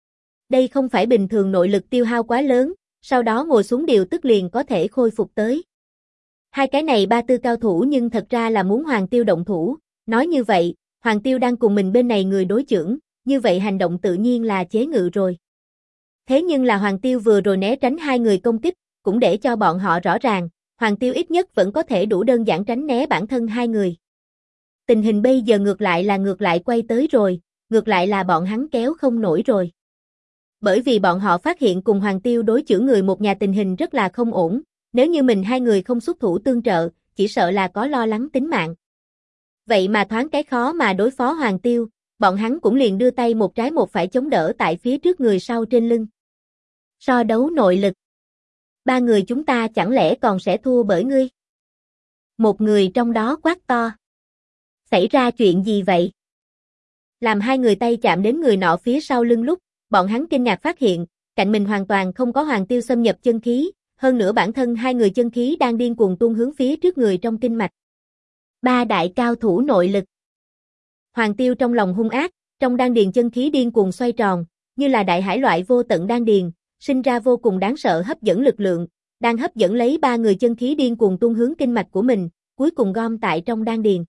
Đây không phải bình thường nội lực tiêu hao quá lớn, sau đó ngồi xuống điều tức liền có thể khôi phục tới. Hai cái này ba tư cao thủ nhưng thật ra là muốn Hoàng Tiêu động thủ, nói như vậy, Hoàng Tiêu đang cùng mình bên này người đối chưởng, như vậy hành động tự nhiên là chế ngự rồi. Thế nhưng là Hoàng Tiêu vừa rồi né tránh hai người công kích, cũng để cho bọn họ rõ ràng, Hoàng Tiêu ít nhất vẫn có thể đủ đơn giản tránh né bản thân hai người. Tình hình bây giờ ngược lại quay tới rồi, ngược lại là bọn hắn kéo không nổi rồi. Bởi vì bọn họ phát hiện cùng Hoàng Tiêu đối chưởng người một nhà tình hình rất là không ổn, nếu như mình hai người không xuất thủ tương trợ, chỉ sợ là có lo lắng tính mạng. Vậy mà thoáng cái khó mà đối phó Hoàng Tiêu, bọn hắn cũng liền đưa tay một trái một phải chống đỡ tại phía trước người sau trên lưng. So đấu nội lực. Ba người chúng ta chẳng lẽ còn sẽ thua bởi ngươi? Một người trong đó quát to. Xảy ra chuyện gì vậy? Làm hai người tay chạm đến người nọ phía sau lưng lúc, bọn hắn kinh ngạc phát hiện, cạnh mình hoàn toàn không có Hoàng Tiêu xâm nhập chân khí, hơn nữa bản thân hai người chân khí đang điên cuồng tuôn hướng phía trước người trong kinh mạch. Ba đại cao thủ nội lực. Hoàng Tiêu trong lòng hung ác, trong đan điền chân khí điên cuồng xoay tròn, như là đại hải loại vô tận đan điền, sinh ra vô cùng đáng sợ hấp dẫn lực lượng, đang hấp dẫn lấy ba người chân khí điên cuồng tuôn hướng kinh mạch của mình, cuối cùng gom tại trong đan điền.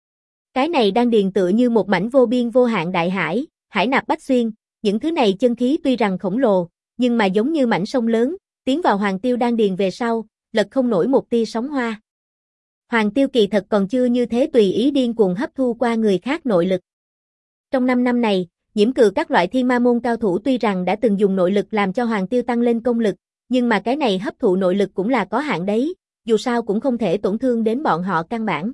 Cái này đan điền tựa như một mảnh vô biên vô hạn đại hải, hải nạp bách xuyên, những thứ này chân khí tuy rằng khổng lồ, nhưng mà giống như mảnh sông lớn, tiến vào Hoàng Tiêu đan điền về sau, lật không nổi một tia sóng hoa. Hoàng Tiêu kỳ thật còn chưa như thế tùy ý điên cuồng hấp thu qua người khác nội lực. Trong 5 năm này, nhiễm cừ các loại thiên ma môn cao thủ tuy rằng đã từng dùng nội lực làm cho Hoàng Tiêu tăng lên công lực, nhưng mà cái này hấp thụ nội lực cũng là có hạn đấy, dù sao cũng không thể tổn thương đến bọn họ căn bản.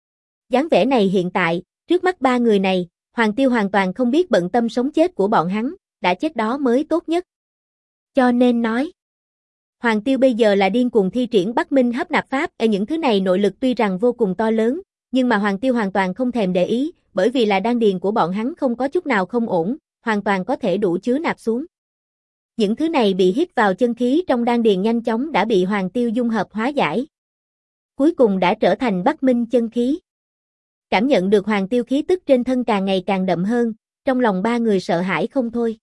Dáng vẻ này hiện tại, trước mắt ba người này, Hoàng Tiêu hoàn toàn không biết bận tâm sống chết của bọn hắn, đã chết đó mới tốt nhất. Cho nên nói, Hoàng Tiêu bây giờ là điên cuồng thi triển Bắc Minh hấp nạp pháp, ở những thứ này nội lực tuy rằng vô cùng to lớn, nhưng mà Hoàng Tiêu hoàn toàn không thèm để ý, bởi vì là đan điền của bọn hắn không có chút nào không ổn, hoàn toàn có thể đủ chứa nạp xuống. Những thứ này bị hít vào chân khí trong đan điền nhanh chóng đã bị Hoàng Tiêu dung hợp hóa giải. Cuối cùng đã trở thành Bắc Minh chân khí. Cảm nhận được Hoàng Tiêu khí tức trên thân càng ngày càng đậm hơn, trong lòng ba người sợ hãi không thôi.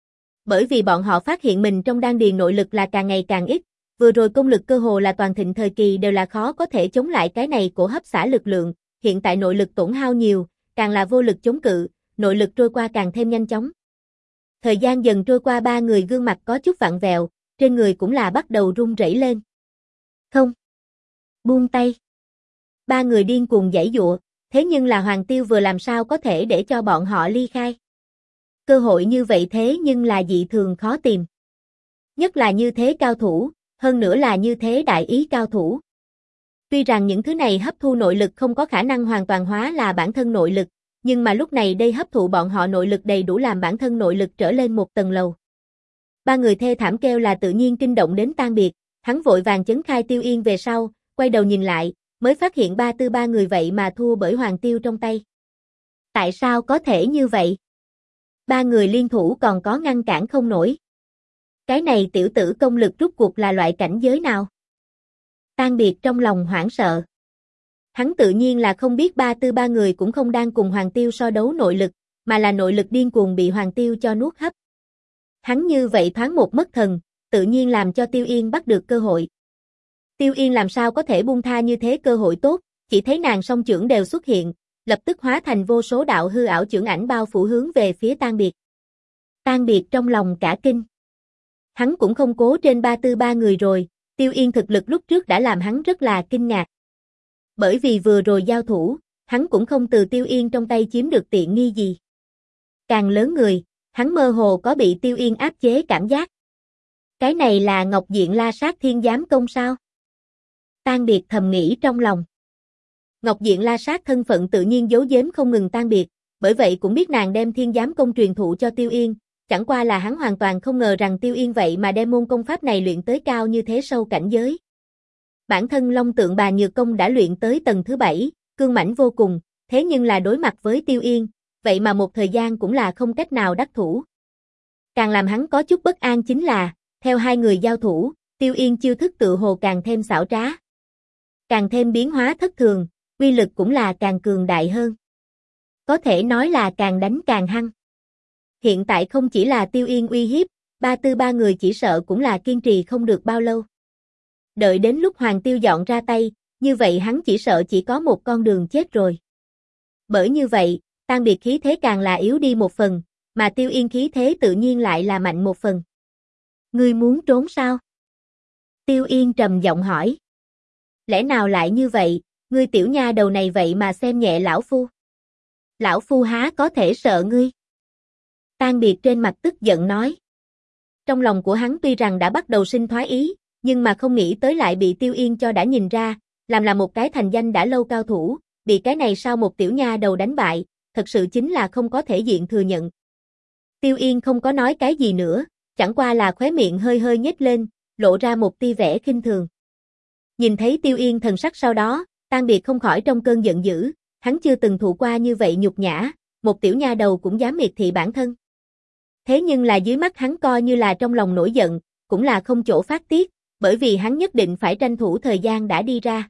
Bởi vì bọn họ phát hiện mình trong đan điền nội lực là càng ngày càng ít, vừa rồi công lực cơ hồ là toàn thịnh thời kỳ đều là khó có thể chống lại cái này của hấp xả lực lượng, hiện tại nội lực tổn hao nhiều, càng là vô lực chống cự, nội lực trôi qua càng thêm nhanh chóng. Thời gian dần trôi qua ba người gương mặt có chút vặn vẹo, trên người cũng là bắt đầu run rẩy lên. Không. Buông tay. Ba người điên cuồng giãy giụa, thế nhưng là Hoàng Tiêu vừa làm sao có thể để cho bọn họ ly khai. Cơ hội như vậy thế nhưng là dị thường khó tìm. Nhất là như thế cao thủ, hơn nữa là như thế đại ý cao thủ. Tuy rằng những thứ này hấp thu nội lực không có khả năng hoàn toàn hóa là bản thân nội lực, nhưng mà lúc này đây hấp thụ bọn họ nội lực đầy đủ làm bản thân nội lực trở lên một tầng lầu. Ba người thê thảm kêu là tự nhiên kinh động đến Tan Biệt, hắn vội vàng chấn khai Tiêu Yên về sau, quay đầu nhìn lại, mới phát hiện ba người vậy mà thua bởi Hoàng Tiêu trong tay. Tại sao có thể như vậy? Ba người liên thủ còn có ngăn cản không nổi. Cái này tiểu tử công lực rút cuộc là loại cảnh giới nào? Tan Biệt trong lòng hoảng sợ. Hắn tự nhiên là không biết ba người cũng không đang cùng Hoàng Tiêu so đấu nội lực, mà là nội lực điên cuồng bị Hoàng Tiêu cho nuốt hấp. Hắn như vậy thoáng một mất thần, tự nhiên làm cho Tiêu Yên bắt được cơ hội. Tiêu Yên làm sao có thể buông tha như thế cơ hội tốt, chỉ thấy nàng song chưởng đều xuất hiện, lập tức hóa thành vô số đạo hư ảo chưởng ảnh bao phủ hướng về phía Tan Biệt. Tan Biệt trong lòng cả kinh. Hắn cũng không cố trên ba người rồi, Tiêu Yên thực lực lúc trước đã làm hắn rất là kinh ngạc. Bởi vì vừa rồi giao thủ, hắn cũng không từ Tiêu Yên trong tay chiếm được tiện nghi gì. Càng lớn người, hắn mơ hồ có bị Tiêu Yên áp chế cảm giác. Cái này là Ngọc Diện La Sát Thiên Giám Công sao? Tan Biệt thầm nghĩ trong lòng. Ngọc Diện La Sát thân phận tự nhiên giấu giếm không ngừng Tan Biệt, bởi vậy cũng biết nàng đem Thiên Giám Công truyền thụ cho Tiêu Yên, chẳng qua là hắn hoàn toàn không ngờ rằng Tiêu Yên vậy mà đem môn công pháp này luyện tới cao như thế sâu cảnh giới. Bản thân Long Tượng Bà Nhược Công đã luyện tới tầng thứ 7, cương mãnh vô cùng, thế nhưng là đối mặt với Tiêu Yên, vậy mà một thời gian cũng là không cách nào đắc thủ. Càng làm hắn có chút bất an chính là, theo hai người giao thủ, Tiêu Yên chiêu thức tự hồ càng thêm xảo trá. Càng thêm biến hóa thất thường, uy lực cũng là càng cường đại hơn. Có thể nói là càng đánh càng hăng. Hiện tại không chỉ là Tiêu Yên uy hiếp, ba người chỉ sợ cũng là kiên trì không được bao lâu. Đợi đến lúc Hoàng Tiêu dọn ra tay, như vậy hắn chỉ sợ chỉ có một con đường chết rồi. Bởi như vậy, Tan Biệt khí thế càng là yếu đi một phần, mà Tiêu Yên khí thế tự nhiên lại là mạnh một phần. Ngươi muốn trốn sao? Tiêu Yên trầm giọng hỏi. Lẽ nào lại như vậy, ngươi tiểu nha đầu này vậy mà xem nhẹ lão phu? Lão phu há có thể sợ ngươi? Tan Biệt trên mặt tức giận nói. Trong lòng của hắn tuy rằng đã bắt đầu sinh thoái ý, nhưng mà không nghĩ tới lại bị Tiêu Yên cho đã nhìn ra, làm là một cái thành danh đã lâu cao thủ, bị cái này sau một tiểu nha đầu đánh bại, thật sự chính là không có thể diện thừa nhận. Tiêu Yên không có nói cái gì nữa, chẳng qua là khóe miệng hơi hơi nhếch lên, lộ ra một tia vẻ khinh thường. Nhìn thấy Tiêu Yên thần sắc sau đó, Tan Biệt không khỏi trong cơn giận dữ, hắn chưa từng thụ qua như vậy nhục nhã, một tiểu nha đầu cũng dám miệt thị bản thân. Thế nhưng là dưới mắt hắn coi như là trong lòng nổi giận, cũng là không chỗ phát tiết, bởi vì hắn nhất định phải tranh thủ thời gian đã đi ra.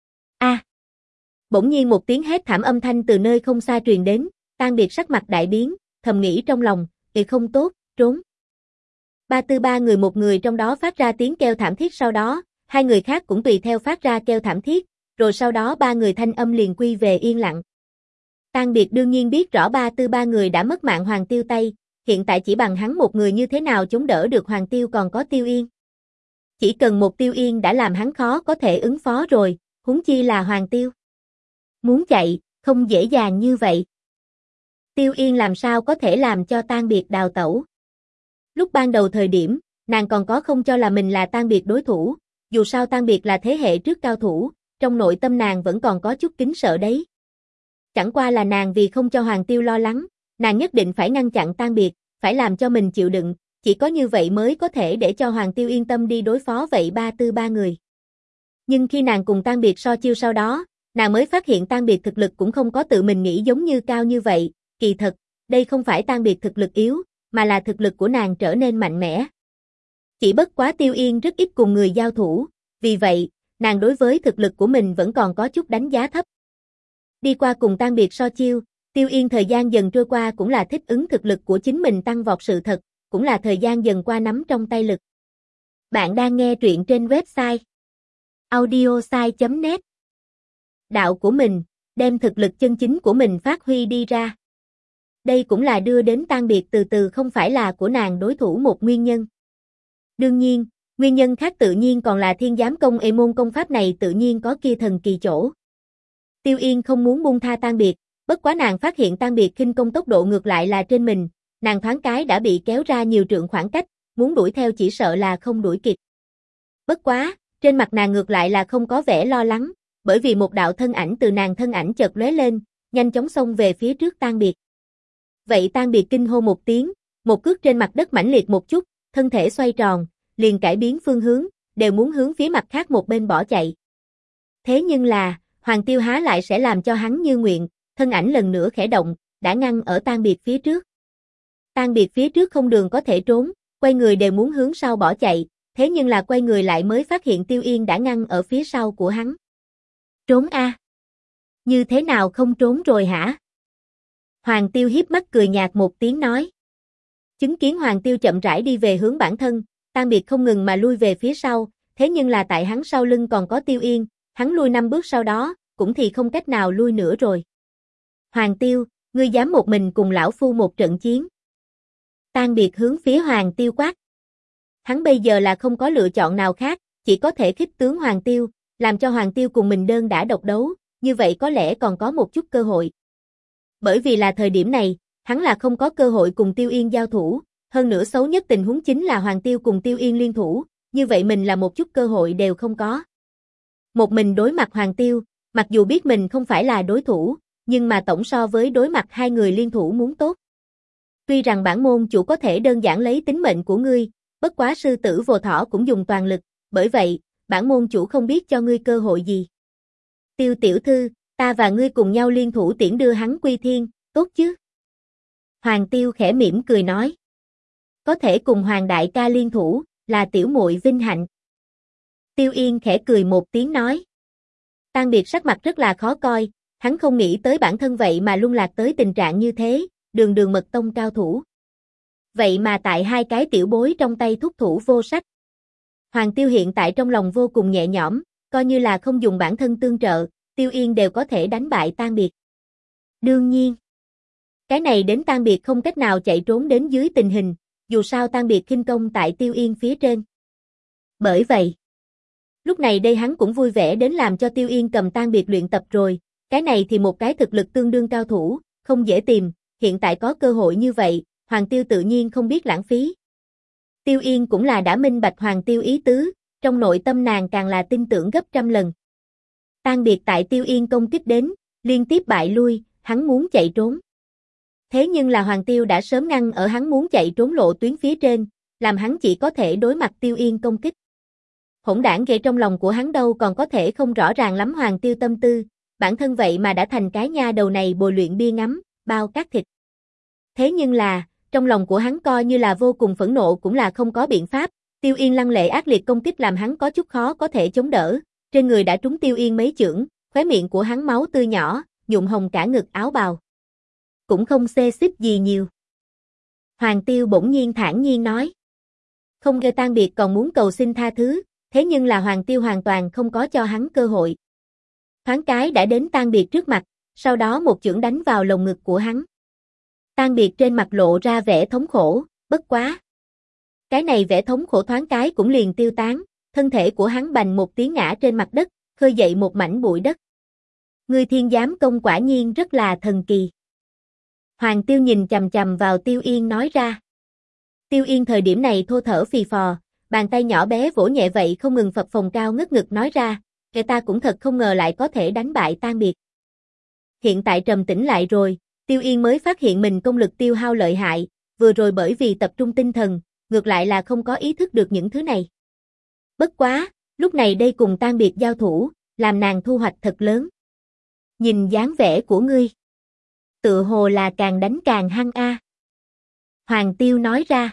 Bỗng nhiên một tiếng hét thảm âm thanh từ nơi không xa truyền đến, Tan Biệt sắc mặt đại biến, thầm nghĩ trong lòng, không tốt, trốn. Ba người một người trong đó phát ra tiếng kêu thảm thiết, sau đó, hai người khác cũng tùy theo phát ra kêu thảm thiết, rồi sau đó ba người thanh âm liền quy về yên lặng. Tan Biệt đương nhiên biết rõ ba người đã mất mạng Hoàng Tiêu tay, hiện tại chỉ bằng hắn một người như thế nào chống đỡ được Hoàng Tiêu còn có Tiêu Yên. Chỉ cần một Tiêu Yên đã làm hắn khó có thể ứng phó rồi, huống chi là Hoàng Tiêu. Muốn chạy, không dễ dàng như vậy. Tiêu Yên làm sao có thể làm cho Tan Biệt đào tẩu. Lúc ban đầu thời điểm, nàng còn có không cho là mình là Tan Biệt đối thủ, dù sao Tan Biệt là thế hệ trước cao thủ, trong nội tâm nàng vẫn còn có chút kính sợ đấy. Chẳng qua là nàng vì không cho Hoàng Tiêu lo lắng, nàng nhất định phải ngăn chặn Tan Biệt, phải làm cho mình chịu đựng, chỉ có như vậy mới có thể để cho Hoàng Tiêu yên tâm đi đối phó vậy ba người. Nhưng khi nàng cùng Tan Biệt so chiêu sau đó, nàng mới phát hiện Tan Biệt thực lực cũng không có tự mình nghĩ giống như cao như vậy, kỳ thật, đây không phải Tan Biệt thực lực yếu, mà là thực lực của nàng trở nên mạnh mẽ. Chỉ bất quá Tiêu Yên rất ít cùng người giao thủ, vì vậy, nàng đối với thực lực của mình vẫn còn có chút đánh giá thấp. Đi qua cùng Tan Biệt so chiêu, Tiêu Yên thời gian dần trôi qua cũng là thích ứng thực lực của chính mình tăng vọt sự thật, cũng là thời gian dần qua nắm trong tay lực. Bạn đang nghe truyện trên website audiosai.net. Đạo của mình, đem thực lực chân chính của mình phát huy đi ra. Đây cũng là đưa đến Tan Biệt từ từ không phải là của nàng đối thủ một nguyên nhân. Đương nhiên, nguyên nhân khác tự nhiên còn là Thiên Giám Công môn công pháp này tự nhiên có kia thần kỳ chỗ. Tiêu Yên không muốn buông tha Tan Biệt, bất quá nàng phát hiện Tan Biệt khinh công tốc độ ngược lại là trên mình, nàng thoáng cái đã bị kéo ra nhiều trượng khoảng cách, muốn đuổi theo chỉ sợ là không đuổi kịp. Bất quá, trên mặt nàng ngược lại là không có vẻ lo lắng, bởi vì một đạo thân ảnh từ nàng thân ảnh chợt lóe lên, nhanh chóng xông về phía trước Tan Biệt. Vậy Tan Biệt kinh hô một tiếng, một cước trên mặt đất mãnh liệt một chút, thân thể xoay tròn, liền cải biến phương hướng, đều muốn hướng phía mặt khác một bên bỏ chạy. Thế nhưng là, Hoàng Tiêu há lại sẽ làm cho hắn như nguyện, thân ảnh lần nữa khẽ động, đã ngăn ở Tan Biệt phía trước. Tan Biệt phía trước không đường có thể trốn, quay người đều muốn hướng sau bỏ chạy, thế nhưng là quay người lại mới phát hiện Tiêu Yên đã ngăn ở phía sau của hắn. Trốn a? Như thế nào không trốn rồi hả? Hoàng Tiêu hiếp mắt cười nhạt một tiếng nói. Chứng kiến Hoàng Tiêu chậm rãi đi về hướng bản thân, Tan Biệt không ngừng mà lui về phía sau, thế nhưng là tại hắn sau lưng còn có Tiêu Yên, hắn lui 5 bước sau đó, cũng thì không cách nào lui nữa rồi. Hoàng Tiêu, ngươi dám một mình cùng lão phu một trận chiến? Tan Biệt hướng phía Hoàng Tiêu quát. Hắn bây giờ là không có lựa chọn nào khác, chỉ có thể khích tướng Hoàng Tiêu, làm cho Hoàng Tiêu cùng mình đơn đả độc đấu, như vậy có lẽ còn có một chút cơ hội. Bởi vì là thời điểm này, hắn là không có cơ hội cùng Tiêu Yên giao thủ, hơn nữa xấu nhất tình huống chính là Hoàng Tiêu cùng Tiêu Yên liên thủ, như vậy mình là một chút cơ hội đều không có. Một mình đối mặt Hoàng Tiêu, mặc dù biết mình không phải là đối thủ, nhưng mà tổng so với đối mặt hai người liên thủ muốn tốt. Tuy rằng bản môn chủ có thể đơn giản lấy tính mệnh của ngươi, bất quá sư tử vô thỏ cũng dùng toàn lực, bởi vậy, bản môn chủ không biết cho ngươi cơ hội gì. Tiêu tiểu thư, ta và ngươi cùng nhau liên thủ tiễn đưa hắn quy thiên, tốt chứ? Hoàng Tiêu khẽ mỉm cười nói. Có thể cùng Hoàng đại ca liên thủ, là tiểu muội vinh hạnh. Tiêu Yên khẽ cười một tiếng nói. Tan Biệt sắc mặt rất là khó coi, hắn không nghĩ tới bản thân vậy mà lung lạc tới tình trạng như thế, đường đường mật tông cao thủ. Vậy mà tại hai cái tiểu bối trong tay thúc thủ vô sách. Hoàng Tiêu hiện tại trong lòng vô cùng nhẹ nhõm, coi như là không dùng bản thân tương trợ, Tiêu Yên đều có thể đánh bại Tan Biệt. Đương nhiên, cái này đến Tan Biệt không cách nào chạy trốn đến dưới tình hình, dù sao Tan Biệt khinh công tại Tiêu Yên phía trên. Bởi vậy, lúc này đây hắn cũng vui vẻ đến làm cho Tiêu Yên cầm Tan Biệt luyện tập rồi, cái này thì một cái thực lực tương đương cao thủ, không dễ tìm, hiện tại có cơ hội như vậy, Hoàng Tiêu tự nhiên không biết lãng phí. Tiêu Yên cũng là đã minh bạch Hoàng Tiêu ý tứ, trong nội tâm nàng càng là tin tưởng gấp trăm lần. Tan Biệt tại Tiêu Yên công kích đến, liên tiếp bại lui, hắn muốn chạy trốn. Thế nhưng là Hoàng Tiêu đã sớm ngăn ở hắn muốn chạy trốn lộ tuyến phía trên, làm hắn chỉ có thể đối mặt Tiêu Yên công kích. Hỗn đảng ghê trong lòng của hắn đâu còn có thể không rõ ràng lắm Hoàng Tiêu tâm tư, bản thân vậy mà đã thành cái nha đầu này bồi luyện bia ngắm, bao cát thịt. Thế nhưng là, trong lòng của hắn coi như là vô cùng phẫn nộ cũng là không có biện pháp, Tiêu Yên lăng lệ ác liệt công kích làm hắn có chút khó có thể chống đỡ, trên người đã trúng Tiêu Yên mấy chưởng, khóe miệng của hắn máu tươi nhỏ, nhuộm hồng cả ngực áo bào. Cũng không xê xích gì nhiều. Hoàng Tiêu bỗng nhiên thản nhiên nói. Không gây Tan Biệt còn muốn cầu xin tha thứ, thế nhưng là Hoàng Tiêu hoàn toàn không có cho hắn cơ hội. Thoáng cái đã đến Tan Biệt trước mặt, sau đó một chưởng đánh vào lồng ngực của hắn. Tan Biệt trên mặt lộ ra vẻ thống khổ, bất quá. Cái này vẻ thống khổ thoáng cái cũng liền tiêu tán, thân thể của hắn bành một tiếng ngã trên mặt đất, khơi dậy một mảnh bụi đất. Ngươi Thiên Giám công quả nhiên rất là thần kỳ. Hoàng Tiêu nhìn chằm chằm vào Tiêu Yên nói ra. Tiêu Yên thời điểm này thô thở phì phò, bàn tay nhỏ bé vỗ nhẹ vậy không ngừng phập phồng cao ngất ngực nói ra, người ta cũng thật không ngờ lại có thể đánh bại Tan Biệt. Hiện tại trầm tĩnh lại rồi, Tiêu Yên mới phát hiện mình công lực tiêu hao lợi hại, vừa rồi bởi vì tập trung tinh thần, ngược lại là không có ý thức được những thứ này. Bất quá, lúc này đây cùng Tan Biệt giao thủ, làm nàng thu hoạch thật lớn. Nhìn dáng vẻ của ngươi, tựa hồ là càng đánh càng hăng a. Hoàng Tiêu nói ra.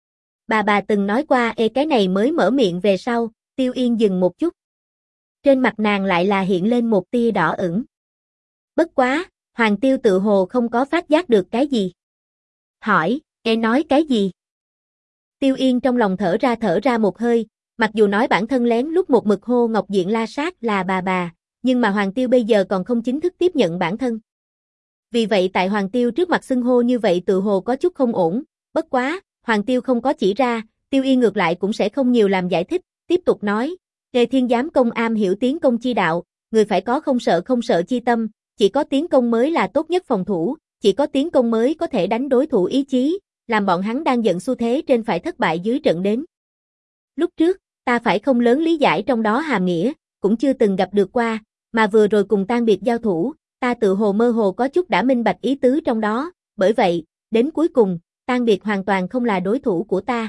Bà từng nói qua cái này mới mở miệng về sau, Tiêu Yên dừng một chút. Trên mặt nàng lại là hiện lên một tia đỏ ửng. Bất quá, Hoàng Tiêu tự hồ không có phát giác được cái gì. Hỏi, nói cái gì? Tiêu Yên trong lòng thở ra một hơi, mặc dù nói bản thân lén lúc một mực hô Ngọc Diện La Sát là bà, nhưng mà Hoàng Tiêu bây giờ còn không chính thức tiếp nhận bản thân. Vì vậy tại Hoàng Tiêu trước mặt xưng hô như vậy tự hồ có chút không ổn, bất quá, Hoàng Tiêu không có chỉ ra, Tiêu Yên ngược lại cũng sẽ không nhiều làm giải thích, tiếp tục nói, Nghề Thiên Giám công am hiểu tiến công chi đạo, người phải có không sợ chi tâm, chỉ có tiến công mới là tốt nhất phòng thủ, chỉ có tiến công mới có thể đánh đối thủ ý chí, làm bọn hắn đang giận xu thế trên phải thất bại dưới trận đến. Lúc trước, ta phải không lớn lý giải trong đó hàm nghĩa, cũng chưa từng gặp được qua, mà vừa rồi cùng Tan Biệt giao thủ, ta tự hồ mơ hồ có chút đã minh bạch ý tứ trong đó, bởi vậy, đến cuối cùng, Tan Biệt hoàn toàn không là đối thủ của ta.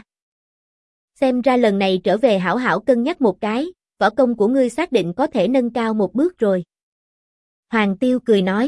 Xem ra lần này trở về hảo hảo cân nhắc một cái, võ công của ngươi xác định có thể nâng cao một bước rồi. Hoàng Tiêu cười nói.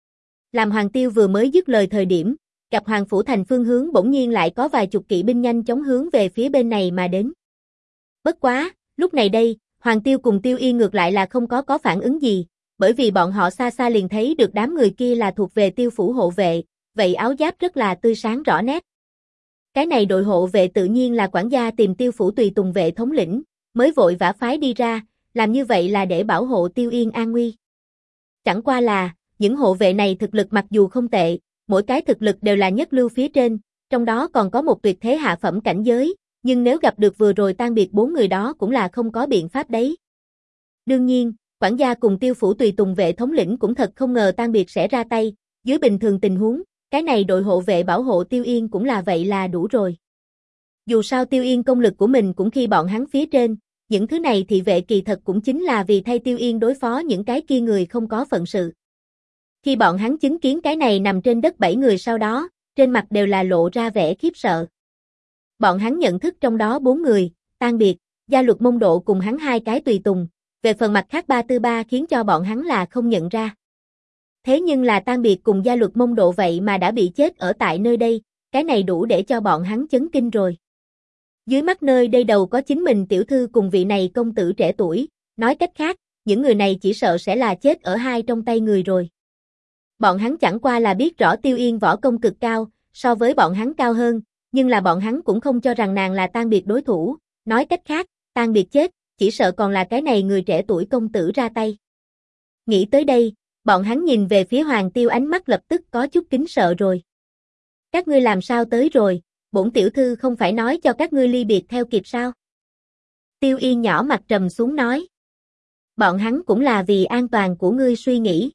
Làm Hoàng Tiêu vừa mới dứt lời thời điểm, gặp Hoàng Phủ Thành phương hướng bỗng nhiên lại có vài chục kỵ binh nhanh chóng hướng về phía bên này mà đến. Bất quá, lúc này đây, Hoàng Tiêu cùng Tiêu Yên ngược lại là không có phản ứng gì, bởi vì bọn họ xa xa liền thấy được đám người kia là thuộc về Tiêu phủ hộ vệ, vậy áo giáp rất là tươi sáng rõ nét. Cái này đội hộ vệ tự nhiên là quản gia tìm Tiêu phủ tùy tùng vệ thống lĩnh, mới vội vã phái đi ra, làm như vậy là để bảo hộ Tiêu Yên an nguy. Chẳng qua là, những hộ vệ này thực lực mặc dù không tệ, mỗi cái thực lực đều là nhất lưu phía trên, trong đó còn có một tuyệt thế hạ phẩm cảnh giới, nhưng nếu gặp được vừa rồi Tan Biệt 4 người đó cũng là không có biện pháp đấy. Đương nhiên, quản gia cùng Tiêu phủ tùy tùng vệ thống lĩnh cũng thật không ngờ Tan Biệt sẽ ra tay, dưới bình thường tình huống, cái này đội hộ vệ bảo hộ Tiêu Yên cũng là vậy là đủ rồi. Dù sao Tiêu Yên công lực của mình cũng khi bọn hắn phía trên, những thứ này thị vệ kỳ thật cũng chính là vì thay Tiêu Yên đối phó những cái kia người không có phận sự. Khi bọn hắn chứng kiến cái này nằm trên đất 7 người sau đó, trên mặt đều là lộ ra vẻ khiếp sợ. Bọn hắn nhận thức trong đó 4 người, Tan Biệt, Gia Luật Mông Độ cùng hắn 2 cái tùy tùng, về phần mặt khác Ba Tư Ba khiến cho bọn hắn là không nhận ra. Thế nhưng là Tan Biệt cùng Gia Luật Mông Độ vậy mà đã bị chết ở tại nơi đây, cái này đủ để cho bọn hắn chấn kinh rồi. Dưới mắt nơi đây đầu có chính mình tiểu thư cùng vị này công tử trẻ tuổi, nói cách khác, những người này chỉ sợ sẽ là chết ở hai trong tay người rồi. Bọn hắn chẳng qua là biết rõ Tiêu Yên võ công cực cao, so với bọn hắn cao hơn, nhưng là bọn hắn cũng không cho rằng nàng là Tan Biệt đối thủ, nói cách khác, Tan Biệt chết, chỉ sợ còn là cái này người trẻ tuổi công tử ra tay. Nghĩ tới đây, bọn hắn nhìn về phía Hoàng Tiêu ánh mắt lập tức có chút kính sợ rồi. Các ngươi làm sao tới rồi, bổn tiểu thư không phải nói cho các ngươi ly biệt theo kịp sao? Tiêu Yên nhỏ mặt trầm xuống nói. Bọn hắn cũng là vì an toàn của ngươi suy nghĩ.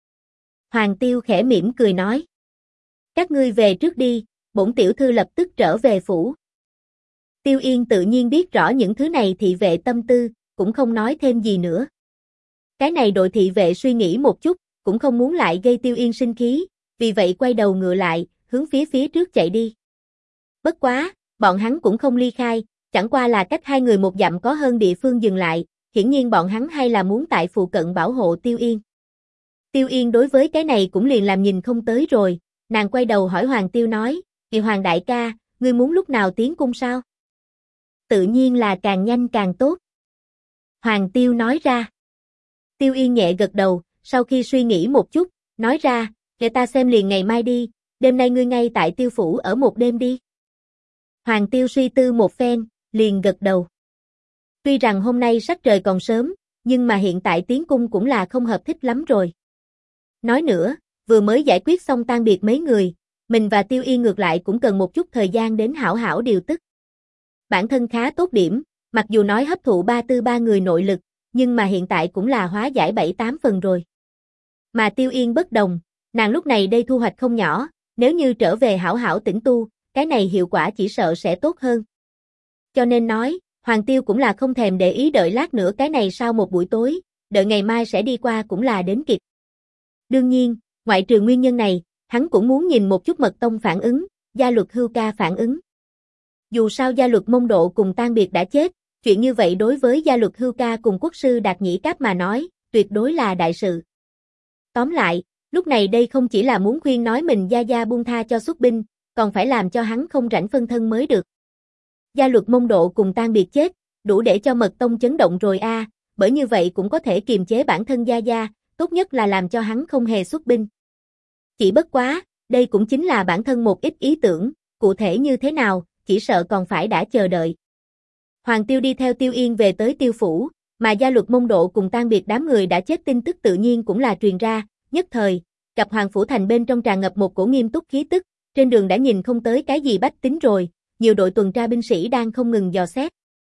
Hoàng Tiêu khẽ mỉm cười nói. Các ngươi về trước đi, bổn tiểu thư lập tức trở về phủ. Tiêu Yên tự nhiên biết rõ những thứ này thị vệ tâm tư, cũng không nói thêm gì nữa. Cái này đội thị vệ suy nghĩ một chút, cũng không muốn lại gây Tiêu Yên sinh khí, vì vậy quay đầu ngựa lại, hướng phía trước chạy đi. Bất quá, bọn hắn cũng không ly khai, chẳng qua là cách hai người một dặm có hơn địa phương dừng lại, hiển nhiên bọn hắn hay là muốn tại phụ cận bảo hộ Tiêu Yên. Tiêu Yên đối với cái này cũng liền làm nhìn không tới rồi, nàng quay đầu hỏi Hoàng Tiêu nói, "Kỳ Hoàng đại ca, ngươi muốn lúc nào tiến cung sao?" Tự nhiên là càng nhanh càng tốt. Hoàng Tiêu nói ra. Tiêu Yên nhẹ gật đầu, sau khi suy nghĩ một chút, nói ra, "Để ta xem liền ngày mai đi, đêm nay ngươi ngay tại Tiêu phủ ở một đêm đi." Hoàng Tiêu suy tư một phen, liền gật đầu. Tuy rằng hôm nay sắc trời còn sớm, nhưng mà hiện tại tiến cung cũng là không hợp thích lắm rồi. Nói nữa, vừa mới giải quyết xong Tan Biệt mấy người, mình và Tiêu Yên ngược lại cũng cần một chút thời gian đến hảo hảo điều tức. Bản thân khá tốt điểm, mặc dù nói hấp thụ Ba Tư Ba người nội lực, nhưng mà hiện tại cũng là hóa giải 7-8 phần rồi. Mà Tiêu Yên bất đồng, nàng lúc này đây thu hoạch không nhỏ, nếu như trở về hảo hảo tĩnh tu, cái này hiệu quả chỉ sợ sẽ tốt hơn. Cho nên nói, Hoàng Tiêu cũng là không thèm để ý đợi lát nữa cái này sau một buổi tối, đợi ngày mai sẽ đi qua cũng là đến kịp. Đương nhiên, ngoại trừ nguyên nhân này, hắn cũng muốn nhìn một chút Mật Tông phản ứng, Gia Luật Hưu Ca phản ứng. Dù sao Gia Luật Mông Độ cùng Tan Biệt đã chết, chuyện như vậy đối với Gia Luật Hưu Ca cùng quốc sư Đạt Nhĩ Cáp mà nói, tuyệt đối là đại sự. Tóm lại, lúc này đây không chỉ là muốn khuyên nói mình Gia Gia buông tha cho xuất binh, còn phải làm cho hắn không rảnh phân thân mới được. Gia Luật Mông Độ cùng Tan Biệt chết, đủ để cho Mật Tông chấn động rồi a, bởi như vậy cũng có thể kiềm chế bản thân Gia Gia, tốt nhất là làm cho hắn không hề xuất binh. Chỉ bất quá, đây cũng chính là bản thân một ít ý tưởng, cụ thể như thế nào, chỉ sợ còn phải đã chờ đợi. Hoàng Tiêu đi theo Tiêu Yên về tới Tiêu phủ, mà Gia Luật Mông Độ cùng Tan Biệt đám người đã chết tin tức tự nhiên cũng là truyền ra, nhất thời, gặp Hoàng phủ thành bên trong tràn ngập một cổ nghiêm túc khí tức, trên đường đã nhìn không tới cái gì bách tính rồi, nhiều đội tuần tra binh sĩ đang không ngừng dò xét.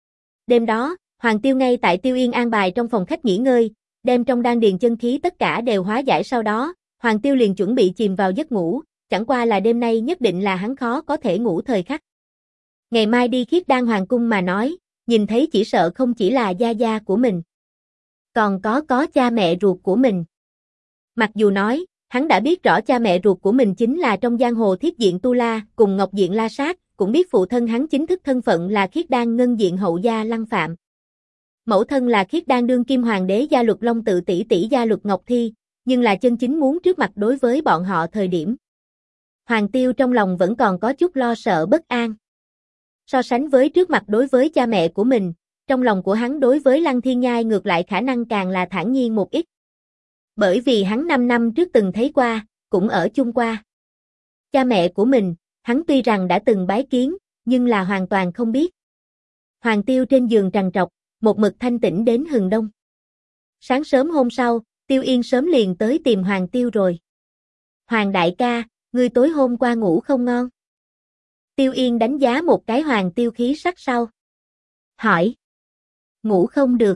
Đêm đó, Hoàng Tiêu ngay tại Tiêu Yên an bài trong phòng khách nghỉ ngơi, đem trong đan điền chân khí tất cả đều hóa giải sau đó, Hoàng Tiêu liền chuẩn bị chìm vào giấc ngủ, chẳng qua là đêm nay nhất định là hắn khó có thể ngủ thời khắc. Ngày mai đi Khiết Đan Hoàng cung mà nói, nhìn thấy chỉ sợ không chỉ là Gia Gia của mình. Còn có cha mẹ ruột của mình. Mặc dù nói, hắn đã biết rõ cha mẹ ruột của mình chính là trong giang hồ Thiết Diện Tu La cùng Ngọc Diện La Sát, cũng biết phụ thân hắn chính thức thân phận là Khiết Đan Ngân Diện Hậu Gia Lăng Phạm. Mẫu thân là Khiết Đan đương kim hoàng đế Gia Luật Long Tự tỷ tỷ Gia Luật Ngọc Thi, nhưng là chân chính muốn trước mặt đối với bọn họ thời điểm. Hoàng Tiêu trong lòng vẫn còn có chút lo sợ bất an. So sánh với trước mặt đối với cha mẹ của mình, trong lòng của hắn đối với Lăng Thiên Nhai ngược lại khả năng càng là thản nhiên một ít. Bởi vì hắn 5 năm trước từng thấy qua, cũng ở chung qua. Cha mẹ của mình, hắn tuy rằng đã từng bái kiến, nhưng là hoàn toàn không biết. Hoàng Tiêu trên giường trằn trọc, một mực thanh tĩnh đến hừng đông. Sáng sớm hôm sau, Tiêu Yên sớm liền tới tìm Hoàng Tiêu rồi. Hoàng đại ca, ngươi tối hôm qua ngủ không ngon? Tiêu Yên đánh giá một cái Hoàng Tiêu khí sắc sau. Hỏi. Ngủ không được.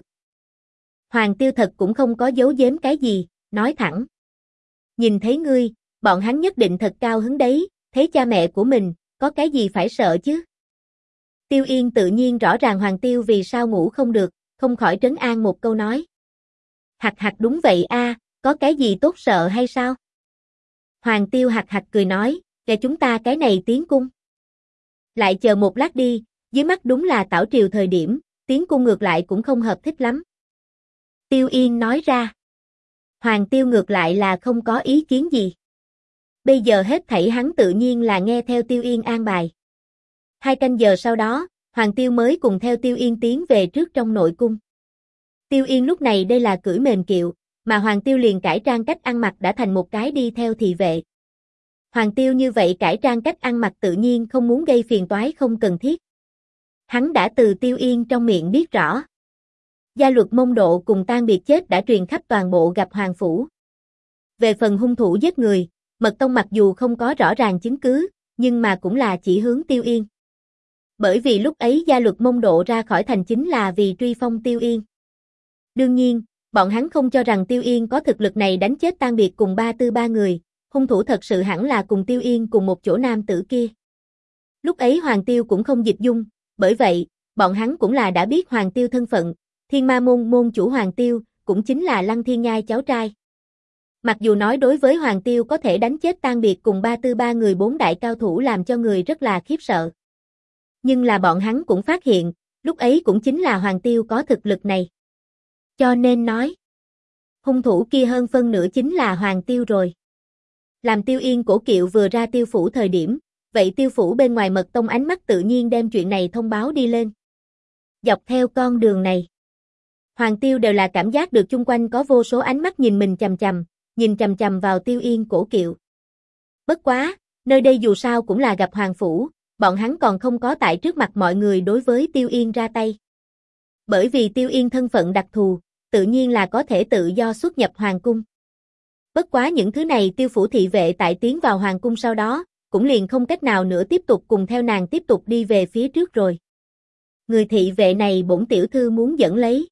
Hoàng Tiêu thật cũng không có giấu giếm cái gì, nói thẳng. Nhìn thấy ngươi, bọn hắn nhất định thật cao hứng đấy, thấy cha mẹ của mình, có cái gì phải sợ chứ? Tiêu Yên tự nhiên rõ ràng Hoàng Tiêu vì sao ngủ không được, không khỏi trấn an một câu nói. Hạc hạc đúng vậy a, có cái gì tốt sợ hay sao? Hoàng Tiêu hạc hạc cười nói, kể chúng ta cái này tiến cung. Lại chờ một lát đi, dưới mắt đúng là tảo triều thời điểm, tiến cung ngược lại cũng không hợp thích lắm. Tiêu Yên nói ra. Hoàng Tiêu ngược lại là không có ý kiến gì. Bây giờ hết thảy hắn tự nhiên là nghe theo Tiêu Yên an bài. 2 canh giờ sau đó, Hoàng Tiêu mới cùng theo Tiêu Yên tiến về trước trong nội cung. Tiêu Yên lúc này đây là cưỡi mềm kiệu, mà Hoàng Tiêu liền cải trang cách ăn mặc đã thành một cái đi theo thị vệ. Hoàng Tiêu như vậy cải trang cách ăn mặc tự nhiên không muốn gây phiền toái không cần thiết. Hắn đã từ Tiêu Yên trong miệng biết rõ. Gia luật Mông Độ cùng tan biệt chết đã truyền khắp toàn bộ gặp Hoàng Phủ. Về phần hung thủ giết người, Mật Tông mặc dù không có rõ ràng chứng cứ, nhưng mà cũng là chỉ hướng Tiêu Yên. Bởi vì lúc ấy Gia luật Mông Độ ra khỏi thành chính là vì truy phong Tiêu Yên. Đương nhiên, bọn hắn không cho rằng Tiêu Yên có thực lực này đánh chết tan biệt cùng ba người, hung thủ thật sự hẳn là cùng Tiêu Yên cùng một chỗ nam tử kia. Lúc ấy Hoàng Tiêu cũng không dịch dung, bởi vậy, bọn hắn cũng là đã biết Hoàng Tiêu thân phận, Thiên Ma môn môn chủ Hoàng Tiêu, cũng chính là Lăng Thiên Nhai cháu trai. Mặc dù nói đối với Hoàng Tiêu có thể đánh chết tan biệt cùng ba người 4 đại cao thủ làm cho người rất là khiếp sợ. Nhưng là bọn hắn cũng phát hiện, lúc ấy cũng chính là Hoàng Tiêu có thực lực này. Cho nên nói, hung thủ kia hơn phân nửa chính là Hoàng Tiêu rồi. Làm Tiêu Yên cổ kiệu vừa ra Tiêu phủ thời điểm, vậy Tiêu phủ bên ngoài Mật Tông ánh mắt tự nhiên đem chuyện này thông báo đi lên. Dọc theo con đường này, Hoàng Tiêu đều là cảm giác được chung quanh có vô số ánh mắt nhìn mình nhìn chằm chằm vào Tiêu Yên cổ kiệu. Bất quá, nơi đây dù sao cũng là gặp Hoàng phủ, bọn hắn còn không có tại trước mặt mọi người đối với Tiêu Yên ra tay. Bởi vì Tiêu Yên thân phận đặc thù, tự nhiên là có thể tự do xuất nhập Hoàng cung. Bất quá những thứ này Tiêu phủ thị vệ tại tiến vào Hoàng cung sau đó, cũng liền không cách nào nữa tiếp tục cùng theo nàng tiếp tục đi về phía trước rồi. Người thị vệ này bổn tiểu thư muốn dẫn lấy.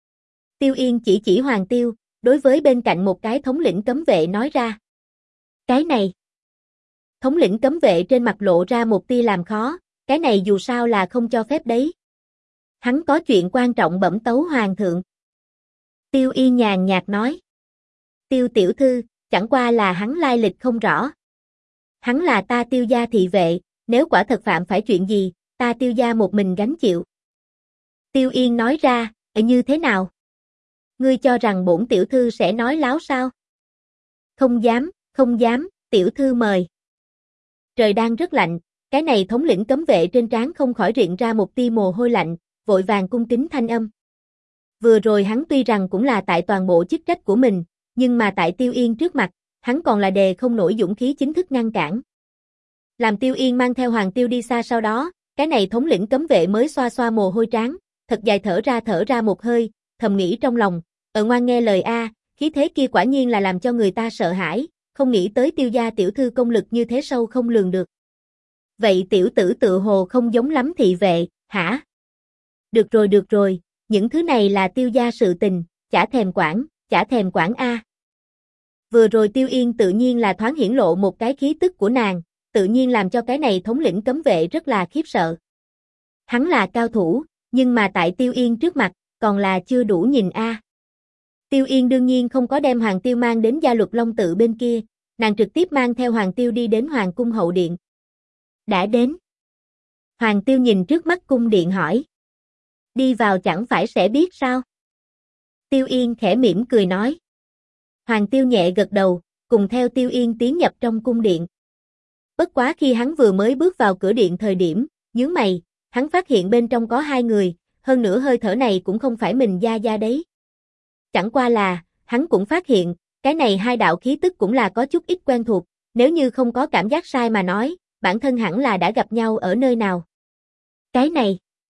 Tiêu Yên chỉ Hoàng Tiêu, đối với bên cạnh một cái thống lĩnh cấm vệ nói ra. Cái này. Thống lĩnh cấm vệ trên mặt lộ ra một tia làm khó, cái này dù sao là không cho phép đấy. Hắn có chuyện quan trọng bẩm tấu Hoàng thượng. Tiêu Yên nhàn nhạt nói. Tiêu tiểu thư, chẳng qua là hắn lai lịch không rõ. Hắn là ta Tiêu gia thị vệ, nếu quả thật phạm phải chuyện gì, ta Tiêu gia một mình gánh chịu. Tiêu Yên nói ra, như thế nào? Ngươi cho rằng bổn tiểu thư sẽ nói láo sao? Không dám, tiểu thư mời. Trời đang rất lạnh, cái này thống lĩnh cấm vệ trên trán không khỏi rịn ra một tia mồ hôi lạnh, vội vàng cung kính thanh âm. Vừa rồi hắn tuy rằng cũng là tại toàn bộ chức trách của mình, nhưng mà tại Tiêu Yên trước mặt, hắn còn là đề không nổi dũng khí chính thức ngăn cản. Làm Tiêu Yên mang theo Hoàng Tiêu đi xa sau đó, cái này thống lĩnh cấm vệ mới xoa xoa mồ hôi trán, thật dài thở ra một hơi, thầm nghĩ trong lòng, ngoan nghe lời a, khí thế kia quả nhiên là làm cho người ta sợ hãi, không nghĩ tới Tiêu gia tiểu thư công lực như thế sâu không lường được. Vậy tiểu tử tự hồ không giống lắm thị vệ, hả? Được rồi, những thứ này là Tiêu gia sự tình, chả thèm quản a. Vừa rồi Tiêu Yên tự nhiên là thoáng hiển lộ một cái khí tức của nàng, tự nhiên làm cho cái này thống lĩnh cấm vệ rất là khiếp sợ. Hắn là cao thủ, nhưng mà tại Tiêu Yên trước mặt, còn là chưa đủ nhìn a. Tiêu Yên đương nhiên không có đem Hoàng Tiêu mang đến Gia Luật Long tự bên kia, nàng trực tiếp mang theo Hoàng Tiêu đi đến Hoàng cung hậu điện. Đã đến. Hoàng Tiêu nhìn trước mắt cung điện hỏi. Đi vào chẳng phải sẽ biết sao? Tiêu Yên khẽ mỉm cười nói. Hoàng Tiêu nhẹ gật đầu, cùng theo Tiêu Yên tiến nhập trong cung điện. Bất quá khi hắn vừa mới bước vào cửa điện thời điểm, nhướng mày, hắn phát hiện bên trong có hai người, hơn nữa hơi thở này cũng không phải mình Gia Gia đấy. Chẳng qua là, hắn cũng phát hiện, cái này hai đạo khí tức cũng là có chút ít quen thuộc, nếu như không có cảm giác sai mà nói, bản thân hẳn là đã gặp nhau ở nơi nào. Cái này.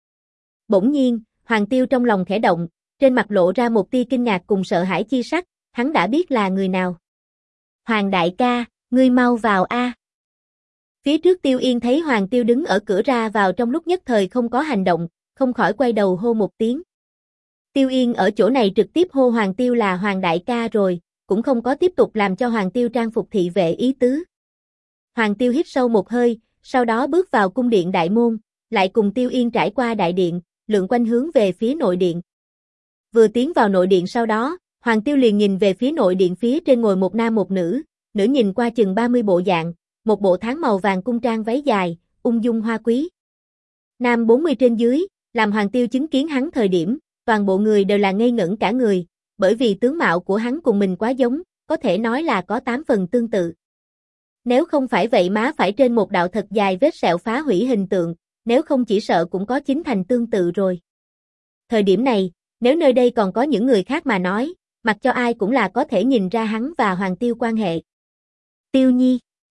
Bỗng nhiên, Hoàng Tiêu trong lòng khẽ động, trên mặt lộ ra một tia kinh ngạc cùng sợ hãi chi sắc, hắn đã biết là người nào. Hoàng đại ca, ngươi mau vào a. Phía trước Tiêu Yên thấy Hoàng Tiêu đứng ở cửa ra vào trong lúc nhất thời không có hành động, không khỏi quay đầu hô một tiếng. Tiêu Yên ở chỗ này trực tiếp hô Hoàng Tiêu là Hoàng đại ca rồi, cũng không có tiếp tục làm cho Hoàng Tiêu trang phục thị vệ ý tứ. Hoàng Tiêu hít sâu một hơi, sau đó bước vào cung điện đại môn, lại cùng Tiêu Yên trải qua đại điện, lượn quanh hướng về phía nội điện. Vừa tiến vào nội điện sau đó, Hoàng Tiêu liền nhìn về phía nội điện phía trên ngồi một nam một nữ, nữ nhìn qua chừng 30 bộ dạng, một bộ tháng màu vàng cung trang váy dài, ung dung hoa quý. Nam 40 trên dưới, làm Hoàng Tiêu chứng kiến hắn thời điểm, toàn bộ người đều là ngây ngẩn cả người, bởi vì tướng mạo của hắn cùng mình quá giống, có thể nói là có 8 phần tương tự. Nếu không phải vậy má phải trên một đạo thật dài vết sẹo phá hủy hình tượng, nếu không chỉ sợ cũng có chín thành tương tự rồi. Thời điểm này, nếu nơi đây còn có những người khác mà nói, mặc cho ai cũng là có thể nhìn ra hắn và Hoàng Tiêu quan hệ. Tiêu Nhi.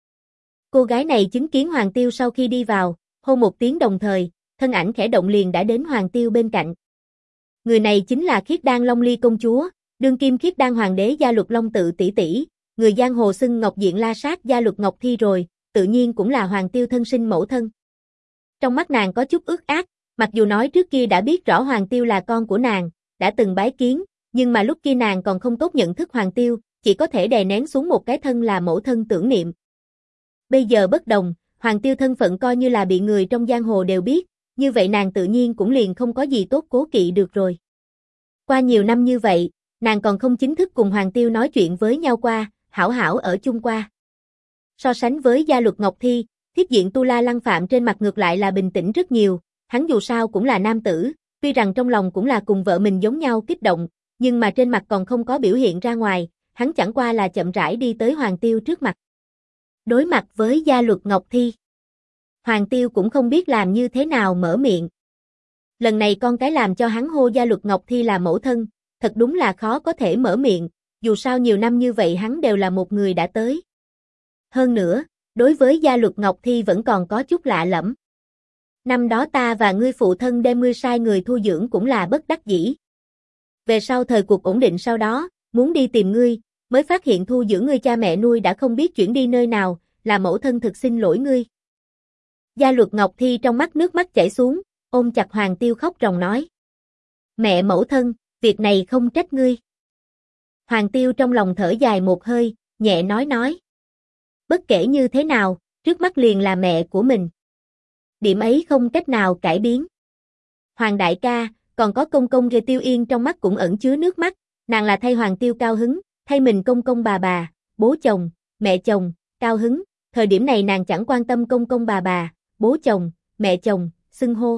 Cô gái này chứng kiến Hoàng Tiêu sau khi đi vào, hô một tiếng đồng thời, thân ảnh khẽ động liền đã đến Hoàng Tiêu bên cạnh. Người này chính là Khiết Đan Long Ly công chúa, đương kim Khiết Đan hoàng đế Gia Luật Long tự tỷ tỷ, người giang hồ xưng Ngọc Diện La Sát Gia Luật Ngọc Thi rồi, tự nhiên cũng là Hoàng Tiêu thân sinh mẫu thân. Trong mắt nàng có chút ước ác, mặc dù nói trước kia đã biết rõ Hoàng Tiêu là con của nàng, đã từng bái kiến, nhưng mà lúc kia nàng còn không tốt nhận thức Hoàng Tiêu, chỉ có thể đè nén xuống một cái thân là mẫu thân tưởng niệm. Bây giờ bất đồng, Hoàng Tiêu thân phận coi như là bị người trong giang hồ đều biết, như vậy nàng tự nhiên cũng liền không có gì tốt cố kỵ được rồi. Qua nhiều năm như vậy, nàng còn không chính thức cùng Hoàng Tiêu nói chuyện với nhau qua, hảo hảo ở chung qua. So sánh với Gia Luật Ngọc Thi, thiết diện Tu La Lăng Phạm trên mặt ngược lại là bình tĩnh rất nhiều, hắn dù sao cũng là nam tử, tuy rằng trong lòng cũng là cùng vợ mình giống nhau kích động, nhưng mà trên mặt còn không có biểu hiện ra ngoài, hắn chẳng qua là chậm rãi đi tới Hoàng Tiêu trước mặt. Đối mặt với Gia Luật Ngọc Thi, Hoàng Tiêu cũng không biết làm như thế nào mở miệng. Lần này con cái làm cho hắn hô Gia Luật Ngọc Thi là mẫu thân, thật đúng là khó có thể mở miệng, dù sao nhiều năm như vậy hắn đều là một người đã tới. Hơn nữa, đối với Gia Luật Ngọc Thi vẫn còn có chút lạ lẫm. Năm đó ta và ngươi phụ thân đem ngươi sai người thu dưỡng cũng là bất đắc dĩ. Về sau thời cuộc ổn định sau đó, muốn đi tìm ngươi, mới phát hiện thu dưỡng ngươi cha mẹ nuôi đã không biết chuyển đi nơi nào, là mẫu thân thực xin lỗi ngươi. Gia Luật Ngọc Thi trong mắt nước mắt chảy xuống, ôm chặt Hoàng Tiêu khóc ròng nói. Mẹ mẫu thân, việc này không trách ngươi. Hoàng Tiêu trong lòng thở dài một hơi, nhẹ nói. Bất kể như thế nào, trước mắt liền là mẹ của mình. Điểm ấy không cách nào cải biến. Hoàng đại ca, còn có công công Rê Tiêu Yên trong mắt cũng ẩn chứa nước mắt, nàng là thay Hoàng Tiêu cao hứng, thay mình công công bà, bố chồng, mẹ chồng, cao hứng, thời điểm này nàng chẳng quan tâm công công bà, bố chồng, mẹ chồng, xưng hô.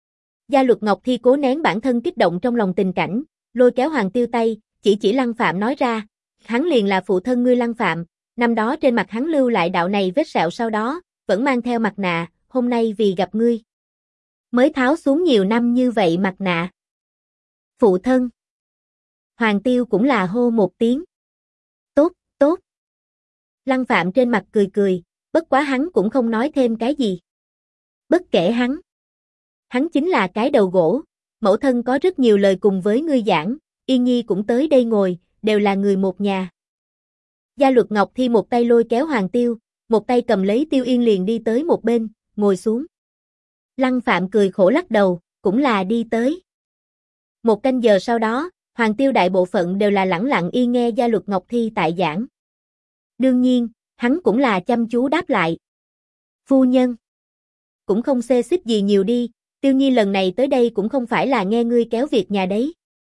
Gia Luật Ngọc Thi cố nén bản thân kích động trong lòng tình cảnh, lôi kéo Hoàng Tiêu tay, chỉ Lăng Phạm nói ra, hắn liền là phụ thân ngươi Lăng Phạm, năm đó trên mặt hắn lưu lại đạo này vết sẹo sau đó, vẫn mang theo mặt nạ, hôm nay vì gặp ngươi, mới tháo xuống nhiều năm như vậy mặt nạ. Phụ thân. Hoàng Tiêu cũng là hô một tiếng. Tốt. Lăng Phạm trên mặt cười, bất quá hắn cũng không nói thêm cái gì. Bất kể hắn chính là cái đầu gỗ, mẫu thân có rất nhiều lời cùng với ngươi giảng, Yên Nhi cũng tới đây ngồi, đều là người một nhà. Gia Luật Ngọc Thi một tay lôi kéo Hoàng Tiêu, một tay cầm lấy Tiêu Yên liền đi tới một bên, ngồi xuống. Lăng Phạm cười khổ lắc đầu, cũng là đi tới. Một canh giờ sau đó, Hoàng Tiêu đại bộ phận đều là lẳng lặng yên nghe Gia Luật Ngọc Thi tại giảng. Đương nhiên, hắn cũng là chăm chú đáp lại. Phu nhân. Cũng không xê xích gì nhiều đi, Tiêu Nhi lần này tới đây cũng không phải là nghe ngươi kéo việc nhà đấy.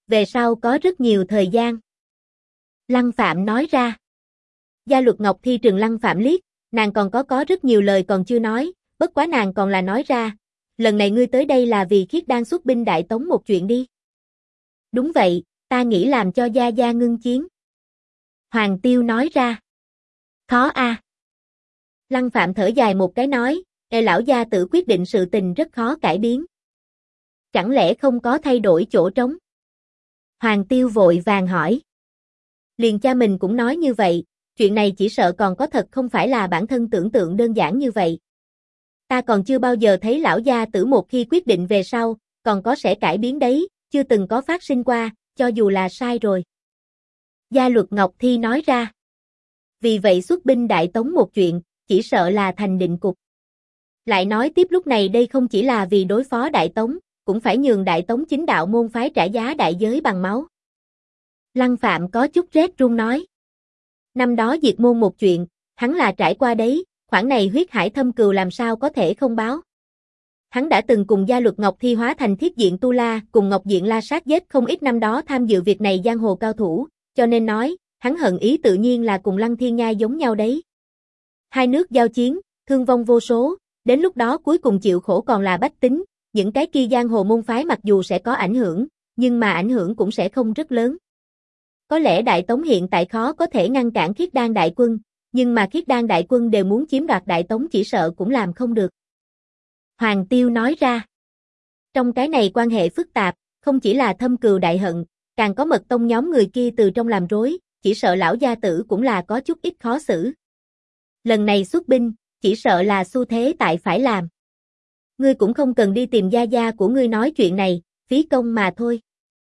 Về sau có rất nhiều thời gian. Lăng Phạm nói ra. Gia Luật Ngọc Thi trừng Lăng Phạm liếc, nàng còn có rất nhiều lời còn chưa nói, bất quá nàng còn là nói ra, lần này ngươi tới đây là vì Khiết Đan xuất binh đại tống một chuyện đi. Đúng vậy, ta nghĩ làm cho gia gia ngưng chiến. Hoàng Tiêu nói ra. Khó a. Lăng Phạm thở dài một cái nói, lão gia tử quyết định sự tình rất khó cải biến. Chẳng lẽ không có thay đổi chỗ trống? Hoàng Tiêu vội vàng hỏi. Liền cha mình cũng nói như vậy, chuyện này chỉ sợ còn có thật không phải là bản thân tưởng tượng đơn giản như vậy. Ta còn chưa bao giờ thấy lão gia tử một khi quyết định về sau, còn có sẽ cải biến đấy, chưa từng có phát sinh qua, cho dù là sai rồi. Gia Luật Ngọc Thi nói ra. Vì vậy xuất binh đại tống một chuyện, chỉ sợ là thành định cục. Lại nói tiếp lúc này đây không chỉ là vì đối phó đại tống, cũng phải nhường đại tống chính đạo môn phái trả giá đại giới bằng máu. Lăng Phạm có chút rét run nói. Năm đó diệt môn một chuyện, hắn là trải qua đấy, khoản này huyết hải thâm cừu làm sao có thể không báo. Hắn đã từng cùng Gia Luật Ngọc Thi hóa thành Thiết Diện Tu La, cùng Ngọc Diện La sát giết không ít năm đó tham dự việc này giang hồ cao thủ, cho nên nói, hắn hận ý tự nhiên là cùng Lăng Thiên Nhai giống nhau đấy. Hai nước giao chiến, thương vong vô số, đến lúc đó cuối cùng chịu khổ còn là bách tính, những cái kia giang hồ môn phái mặc dù sẽ có ảnh hưởng, nhưng mà ảnh hưởng cũng sẽ không rất lớn. Có lẽ Đại Tống hiện tại khó có thể ngăn cản Khiết Đan đại quân, nhưng mà Khiết Đan đại quân đều muốn chiếm đoạt Đại Tống chỉ sợ cũng làm không được. Hoàng Tiêu nói ra. Trong cái này quan hệ phức tạp, không chỉ là thâm cừu đại hận, càng có Mật Tông nhóm người kia từ trong làm rối, chỉ sợ lão gia tử cũng là có chút ít khó xử. Lần này xuất binh, chỉ sợ là xu thế tại phải làm. Ngươi cũng không cần đi tìm gia gia của ngươi nói chuyện này, phí công mà thôi.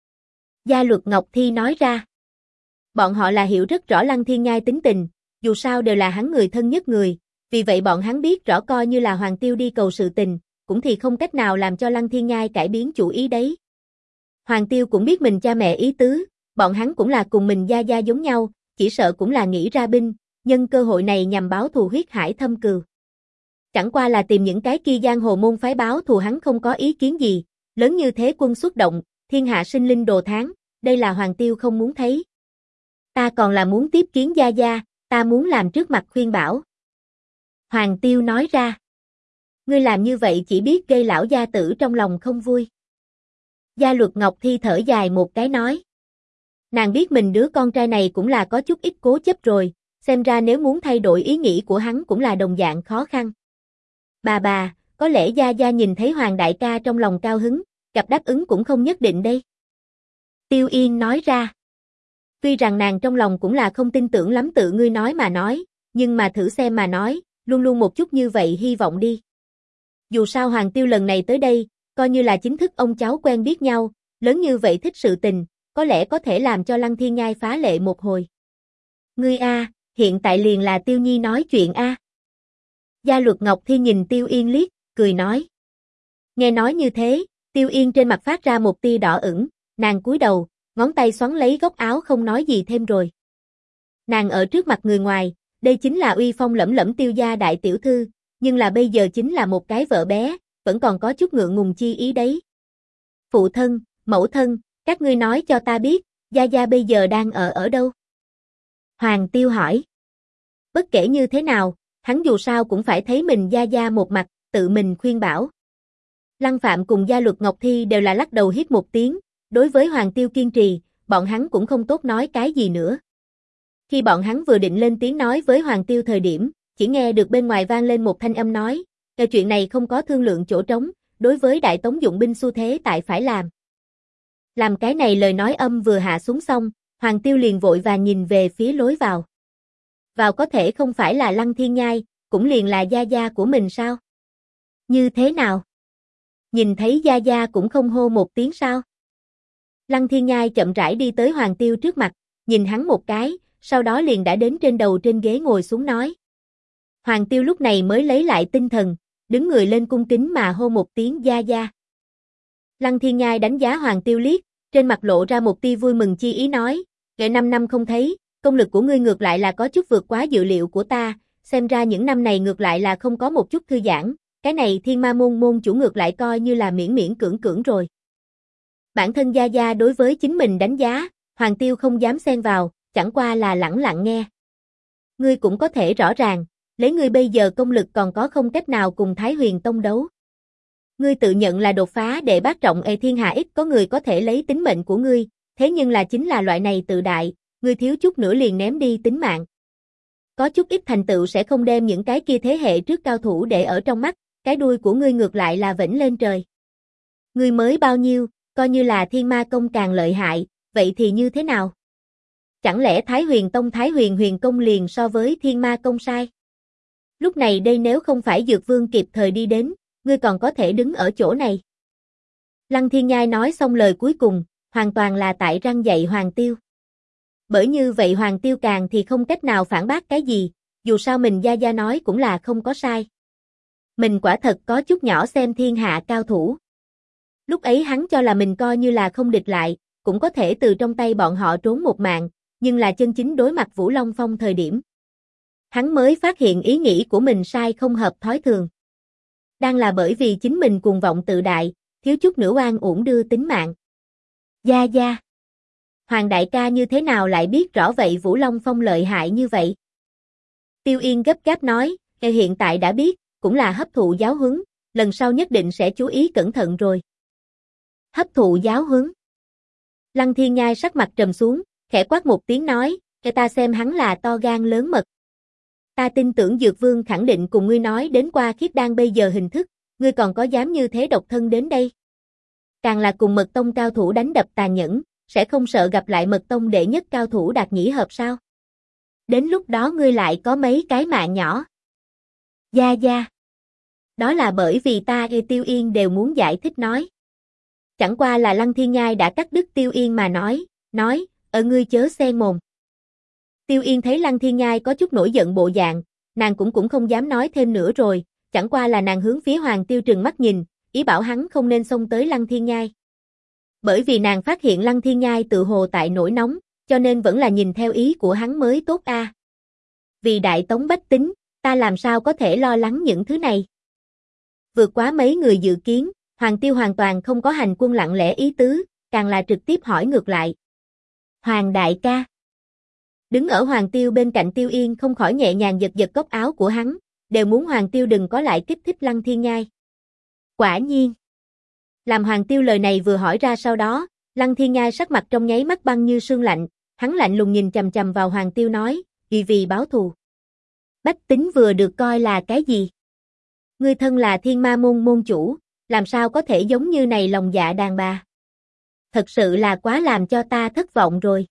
Gia Luật Ngọc Thi nói ra. Bọn họ là hiểu rất rõ Lăng Thiên Nhai tính tình, dù sao đều là hắn người thân nhất người, vì vậy bọn hắn biết rõ coi như là Hoàng Tiêu đi cầu sự tình, cũng thì không cách nào làm cho Lăng Thiên Nhai cải biến chủ ý đấy. Hoàng Tiêu cũng biết mình cha mẹ ý tứ, bọn hắn cũng là cùng mình gia gia giống nhau, chỉ sợ cũng là nghĩ ra binh, nhân cơ hội này nhằm báo thù huyết hải thâm cừu. Chẳng qua là tìm những cái kia giang hồ môn phái báo thù hắn không có ý kiến gì, lớn như thế quân xuất động, thiên hạ sinh linh đồ tháng, đây là Hoàng Tiêu không muốn thấy. Ta còn là muốn tiếp kiến gia gia, ta muốn làm trước mặt khuyên bảo. Hoàng Tiêu nói ra. Ngươi làm như vậy chỉ biết gây lão gia tử trong lòng không vui. Gia Luật Ngọc Thi thở dài một cái nói. Nàng biết mình đứa con trai này cũng là có chút ít cố chấp rồi, xem ra nếu muốn thay đổi ý nghĩ của hắn cũng là đồng dạng khó khăn. Bà, có lẽ gia gia nhìn thấy Hoàng đại ca trong lòng cao hứng, gặp đáp ứng cũng không nhất định đây. Tiêu Yên nói ra. Tuy rằng nàng trong lòng cũng là không tin tưởng lắm tự ngươi nói mà nói, nhưng mà thử xem mà nói, luôn luôn một chút như vậy hy vọng đi. Dù sao Hoàng Tiêu lần này tới đây, coi như là chính thức ông cháu quen biết nhau, lớn như vậy thích sự tình, có lẽ có thể làm cho Lăng Thiên Nhai phá lệ một hồi. Ngươi a, hiện tại liền là Tiêu Nhi nói chuyện a. Gia Luật Ngọc Thi nhìn Tiêu Yên liếc, cười nói. Nghe nói như thế, Tiêu Yên trên mặt phát ra một tia đỏ ửng, nàng cúi đầu, ngón tay xoắn lấy góc áo không nói gì thêm rồi. Nàng ở trước mặt người ngoài, đây chính là uy phong lẫm lẫm Tiêu gia đại tiểu thư, nhưng là bây giờ chính là một cái vợ bé, vẫn còn có chút ngượng ngùng chi ý đấy. Phụ thân, mẫu thân, các ngươi nói cho ta biết, gia gia bây giờ đang ở đâu? Hoàng Tiêu hỏi. Bất kể như thế nào, hắn dù sao cũng phải thấy mình gia gia một mặt, tự mình khuyên bảo. Lăng Phạm cùng Gia Luật Ngọc Thi đều là lắc đầu hít một tiếng, đối với Hoàng Tiêu kiên trì, bọn hắn cũng không tốt nói cái gì nữa. Khi bọn hắn vừa định lên tiếng nói với Hoàng Tiêu thời điểm, chỉ nghe được bên ngoài vang lên một thanh âm nói, chuyện này không có thương lượng chỗ trống, đối với Đại Tống dụng binh xu thế tại phải làm. Làm cái này lời nói âm vừa hạ xuống xong, Hoàng Tiêu liền vội vàng nhìn về phía lối vào. Vào có thể không phải là Lăng Thiên Nhai, cũng liền là gia gia của mình sao? Như thế nào? Nhìn thấy gia gia cũng không hô một tiếng sao? Lăng Thiên Nhai chậm rãi đi tới Hoàng Tiêu trước mặt, nhìn hắn một cái, sau đó liền đã đến trên đầu trên ghế ngồi xuống nói. Hoàng Tiêu lúc này mới lấy lại tinh thần, đứng người lên cung kính mà hô một tiếng gia gia. Lăng Thiên Nhai đánh giá Hoàng Tiêu liếc, trên mặt lộ ra một tia vui mừng chi ý nói, kể 5 năm không thấy, công lực của ngươi ngược lại là có chút vượt quá dự liệu của ta, xem ra những năm này ngược lại là không có một chút thư giãn, cái này Thiên Ma môn môn chủ ngược lại coi như là miễn miễn cưỡng cưỡng rồi. Bản thân Gia Gia đối với chính mình đánh giá, Hoàng Tiêu không dám xen vào, chẳng qua là lẳng lặng nghe. Ngươi cũng có thể rõ ràng, lấy ngươi bây giờ công lực còn có không cách nào cùng Thái Huyền Tông đấu. Ngươi tự nhận là đột phá đệ bát trọng thiên hạ ít có người có thể lấy tính mệnh của ngươi, thế nhưng là chính là loại này tự đại, ngươi thiếu chút nữa liền ném đi tính mạng. Có chút ít thành tựu sẽ không đem những cái kia thế hệ trước cao thủ để ở trong mắt, cái đuôi của ngươi ngược lại là vểnh lên trời. Ngươi mới bao nhiêu, coi như là Thiên Ma Công càng lợi hại, vậy thì như thế nào? Chẳng lẽ Thái Huyền Tông Thái Huyền Huyền Công liền so với Thiên Ma Công sai? Lúc này đây nếu không phải Dược Vương kịp thời đi đến, ngươi còn có thể đứng ở chỗ này. Lăng Thiên Nhai nói xong lời cuối cùng, hoàn toàn là tại răng dạy Hoàng Tiêu. Bởi như vậy Hoàng Tiêu càng thì không cách nào phản bác cái gì, dù sao mình Gia Gia nói cũng là không có sai. Mình quả thật có chút nhỏ xem thiên hạ cao thủ. Lúc ấy hắn cho là mình coi như là không địch lại, cũng có thể từ trong tay bọn họ trốn một mạng, nhưng là chân chính đối mặt Vũ Long Phong thời điểm. Hắn mới phát hiện ý nghĩ của mình sai không hợp thói thường. Đang là bởi vì chính mình cuồng vọng tự đại, thiếu chút nữa oan uổng đưa tính mạng. Gia Gia. Hoàng đại ca như thế nào lại biết rõ vậy Vũ Long Phong lợi hại như vậy? Tiêu Yên gấp gáp nói, hiện tại đã biết, cũng là hấp thụ giáo huấn, lần sau nhất định sẽ chú ý cẩn thận rồi. Hấp thụ giáo huấn. Lăng Thiên Nhai sắc mặt trầm xuống, khẽ quát một tiếng nói, cho ta xem hắn là to gan lớn mật. Ta tin tưởng Dược Vương khẳng định cùng ngươi nói đến qua khiết đan bây giờ hình thức, ngươi còn có dám như thế độc thân đến đây. Càng là cùng Mật Tông cao thủ đánh đập tàn nhẫn, sẽ không sợ gặp lại Mật Tông đệ nhất cao thủ Đạt Nhĩ Hợp sao? Đến lúc đó ngươi lại có mấy cái mạng nhỏ. Gia Gia. Đó là bởi vì ta Tiêu Yên đều muốn giải thích nói. Chẳng qua là Lăng Thiên Nhai đã cắt đứt Tiêu Yên mà nói, ngươi chớ xen mồm. Tiêu Yên thấy Lăng Thiên Nhai có chút nổi giận bộ dạng, nàng cũng không dám nói thêm nữa rồi, chẳng qua là nàng hướng phía Hoàng Tiêu trừng mắt nhìn, ý bảo hắn không nên xông tới Lăng Thiên Nhai. Bởi vì nàng phát hiện Lăng Thiên Nhai tự hồ tại nổi nóng, cho nên vẫn là nhìn theo ý của hắn mới tốt a. Vì Đại Tống bách tính, ta làm sao có thể lo lắng những thứ này. Vượt quá mấy người dự kiến, Hoàng Tiêu hoàn toàn không có hành quân lặng lẽ ý tứ, càng là trực tiếp hỏi ngược lại. Hoàng đại ca. Đứng ở Hoàng Tiêu bên cạnh Tiêu Yên không khỏi nhẹ nhàng giật giật góc áo của hắn, đều muốn Hoàng Tiêu đừng có lại kích thích Lăng Thiên Nhai. Quả nhiên. Làm Hoàng Tiêu lời này vừa hỏi ra sau đó, Lăng Thiên Nhai sắc mặt trong nháy mắt băng như sương lạnh, hắn lạnh lùng nhìn chằm chằm vào Hoàng Tiêu nói, vì báo thù. Bách tính vừa được coi là cái gì? Ngươi thân là Thiên Ma môn môn chủ, làm sao có thể giống như này lòng dạ đàn bà? Thật sự là quá làm cho ta thất vọng rồi.